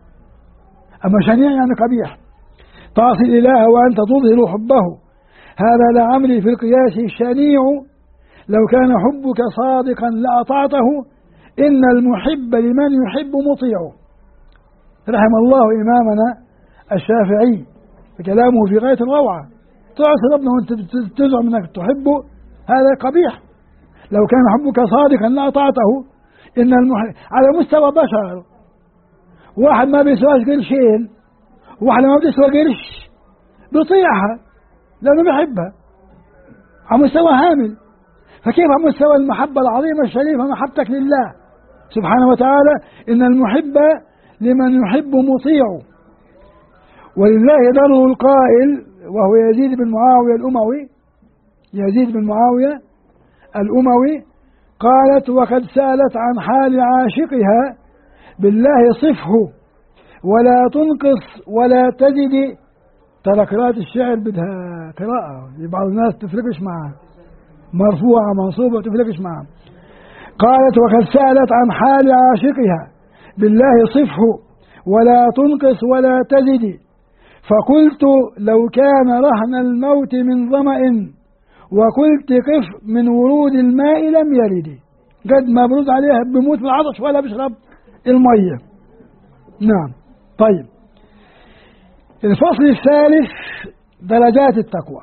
أما شنيع يعني قبيح. تعصي الإله وأنت تظهر حبه، هذا لعمري في القياس شنيع، لو كان حبك صادقا لأطعته، إن المحب لمن يحب مطيع. رحم الله إمامنا الشافعي، كلامه في غاية الروعة. تعصي ربنا وأنت تزعم أنك تحبه، هذا قبيح. لو كان حبك صادقا لأطعته، إن المحب على مستوى بشر، واحد ما بيسواش قرشين، واحد ما بيسوى قرش بيطيعها لأنه بيحبها على مستوى هامل، فكيف على مستوى المحبة العظيمة الشريفة محبتك لله سبحانه وتعالى؟ إن المحب لمن يحب مطيع. ولله ذره القائل، وهو يزيد بن معاوية الأموي، يزيد بن معاوية الأموي، قالت: وقد سألت عن حال عاشقها، بالله صفه ولا تنقص ولا تزد. ترى قراءة الشعر بدها قراءة، بعض الناس تفرقش معها، مرفوعة منصوبة تفرقش معها. قالت: وقد سألت عن حال عاشقها، بالله صفه ولا تنقص ولا تزد. فقلت: لو كان رهن الموت من ظمأ، وقلت: قف من ورود الماء لم يرد. قد ما برد عليها بموت العطش ولا بشرب المية. نعم. طيب، الفصل الثالث: درجات التقوى.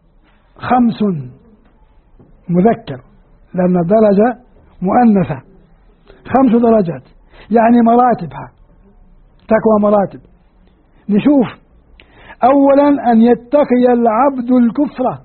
5 مذكر، لأن الدرجة مؤنثة. 5 درجات يعني مراتبها، تقوى مراتب. نشوف. أولا: أن يتقي العبد الكفر،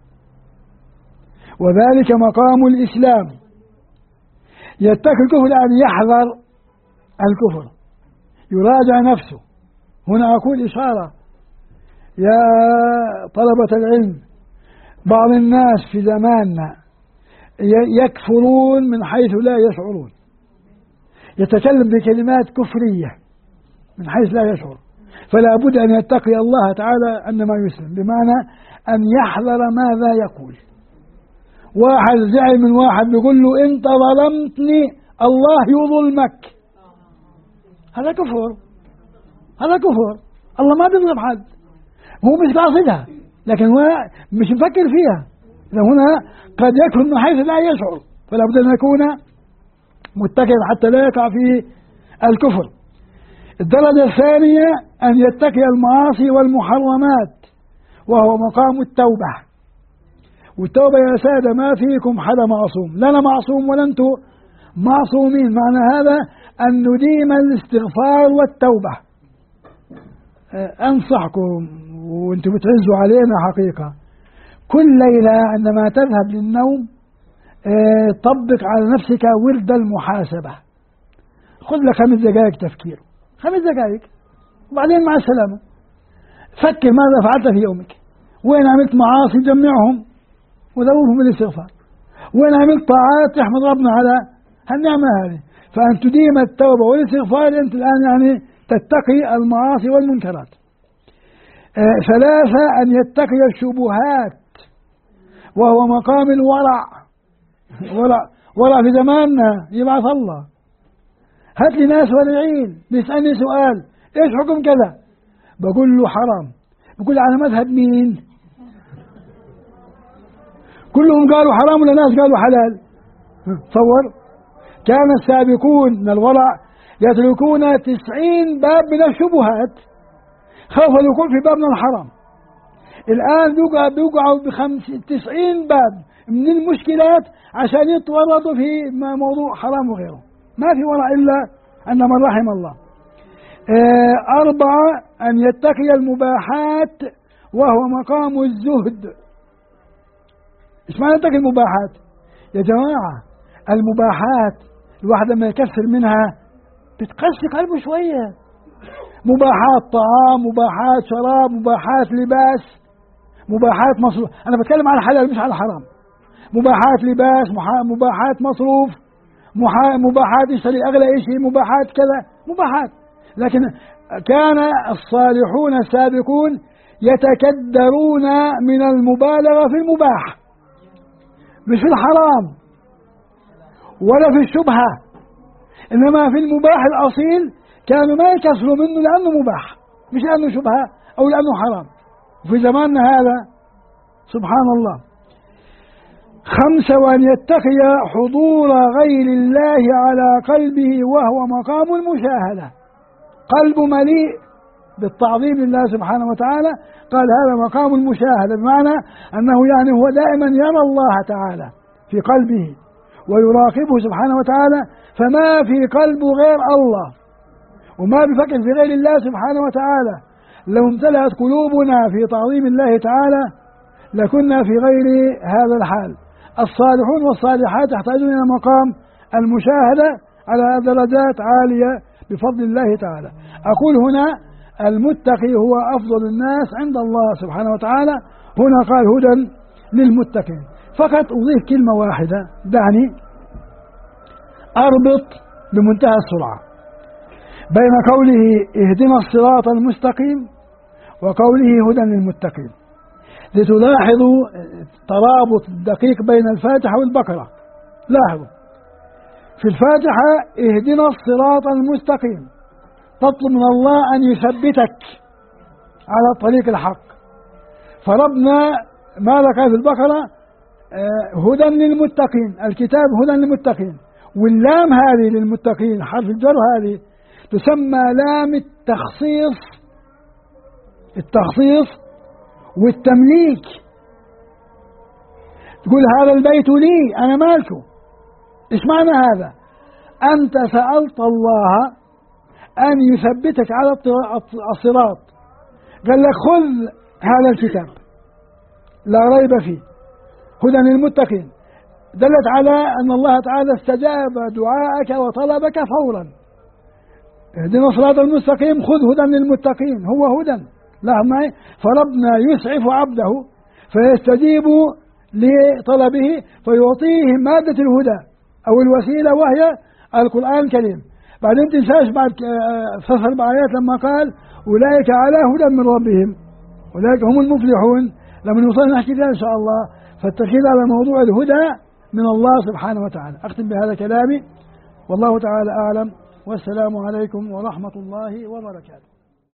وذلك مقام الإسلام. يتقي الكفر يعني يحذر الكفر، يراجع نفسه. هنا أقول إشارة يا طلبة العلم، بعض الناس في زماننا يكفرون من حيث لا يشعرون، يتكلم بكلمات كفرية من حيث لا يشعر، فلا بد أن يتقي الله تعالى عندما يسلم، بمعنى أن يحذر ماذا يقول. واحد زعل من واحد بيقول له: أنت ظلمتني الله يظلمك، هذا كفر، هذا كفر. الله ما بيظلم حد، هو مش قاصدها، لكن هو مش مفكر فيها. هنا قد يكفر من حيث لا يشعر، فلا بد أن يكون متقيا حتى لا يقع في الكفر. الدرجة الثانية: أن يتقي المعاصي والمحرمات، وهو مقام التوبة. والتوبة يا سادة ما فيكم حدا معصوم، لا أنا معصوم ولا أنتم معصومين. معنى هذا أن نديم الاستغفار والتوبة. أنصحكم وأنتم بتعزوا علينا حقيقة، كل ليلة عندما تذهب للنوم طبق على نفسك ورد المحاسبة. خذ لك 5 دقائق تفكير، 5 دقائق، وبعدين مع السلامة. فكر ماذا فعلت في يومك، وين عملت معاصي جمعهم وذوبهم بالاستغفار، وين عملت طاعات تحمد ربنا على هالنعمة هذه. فأن تديم التوبة والاستغفار، أنت الآن يعني تتقي المعاصي والمنكرات. 3: أن يتقي الشبهات، وهو مقام الورع. ورع في زماننا يبعث الله. هات لي ناس ورعين بيسألني سؤال: إيش حكم كذا؟ بقول له حرام. بقول على مذهب مين؟ كلهم قالوا حرام ولا ناس قالوا حلال؟ تصور. كان السابقون من الورع يتركون 90 باب من الشبهات خوفا الوقوع في باب من الحرام. الآن بيوقعوا 90 باب من المشكلات عشان يتورطوا في موضوع حرام وغيره. ما في ورع إلا أن من رحم الله. 4: أن يتقي المباحات، وهو مقام الزهد. إيش معنى يتقي المباحات؟ يا جماعة، المباحات الواحد لما يكثر منها بتقسي قلبه شوية. مباحات طعام، مباحات شراب، مباحات لباس، مباحات مصروف. أنا بتكلم على الحلال مش على الحرام. مباحات لباس، مباحات مصروف، مباحات يشتري أغلى شيء، مباحات كذا، مباحات. لكن كان الصالحون السابقون يتكدرون من المبالغة في المباح، مش في الحرام ولا في الشبهة، إنما في المباح الأصيل كانوا ما يكسروا منه لأنه مباح، مش لأنه شبهة أو لأنه حرام. وفي زماننا هذا سبحان الله. 5 وأن يتقي حضور غير الله على قلبه وهو مقام المشاهدة. قلب مليء بالتعظيم لله سبحانه وتعالى، قال هذا مقام المشاهدة، بمعنى أنه يعني هو دائما يرى الله تعالى في قلبه ويراقبه سبحانه وتعالى، فما في قلبه غير الله وما بفكر في غير الله سبحانه وتعالى. لو امتلأت قلوبنا في تعظيم الله تعالى لكنا في غير هذا الحال. الصالحون والصالحات يحتاجون إلى مقام المشاهدة على درجات عالية بفضل الله تعالى. أقول هنا المتقي هو أفضل الناس عند الله سبحانه وتعالى. هنا قال هدى للمتقين. فقط أضيف كلمة واحدة، دعني أربط بمنتهى السرعة بين قوله اهدنا الصراط المستقيم وقوله هدى للمتقين، لتلاحظوا ترابط دقيق بين الفاتحة والبقرة. لاحظوا في الفاتحة اهدنا الصراط المستقيم، تطلب من الله أن يثبتك على الطريق الحق. فربنا ماذا قال في البقرة؟ هدى للمتقين، الكتاب هدى للمتقين. واللام هذه للمتقين حرف الجر هذه تسمى لام التخصيص والتمليك. تقول هذا البيت لي، أنا مالكه. إيش معنى هذا؟ أنت سألت الله أن يثبتك على الصراط، قال لك خذ هذا الكتاب لا ريب فيه هدى للمتقين، دلت على أن الله تعالى استجاب دعاءك وطلبك فورا. اهدنا الصراط المستقيم، خذ هدى للمتقين، هو هدى. لاحظ معي، فربنا يسعف عبده فيستجيب لطلبه فيعطيه مادة الهدى أو الوسيلة وهي القرآن الكريم. بعدين تنساش بعد 3 آيات لما قال أولئك على هدى من ربهم أولئك هم المفلحون. لما نوصل نحكي ذلك إن شاء الله. فالتركيز على موضوع الهدى من الله سبحانه وتعالى. أختم بهذا كلامي، والله تعالى أعلم، والسلام عليكم ورحمة الله وبركاته.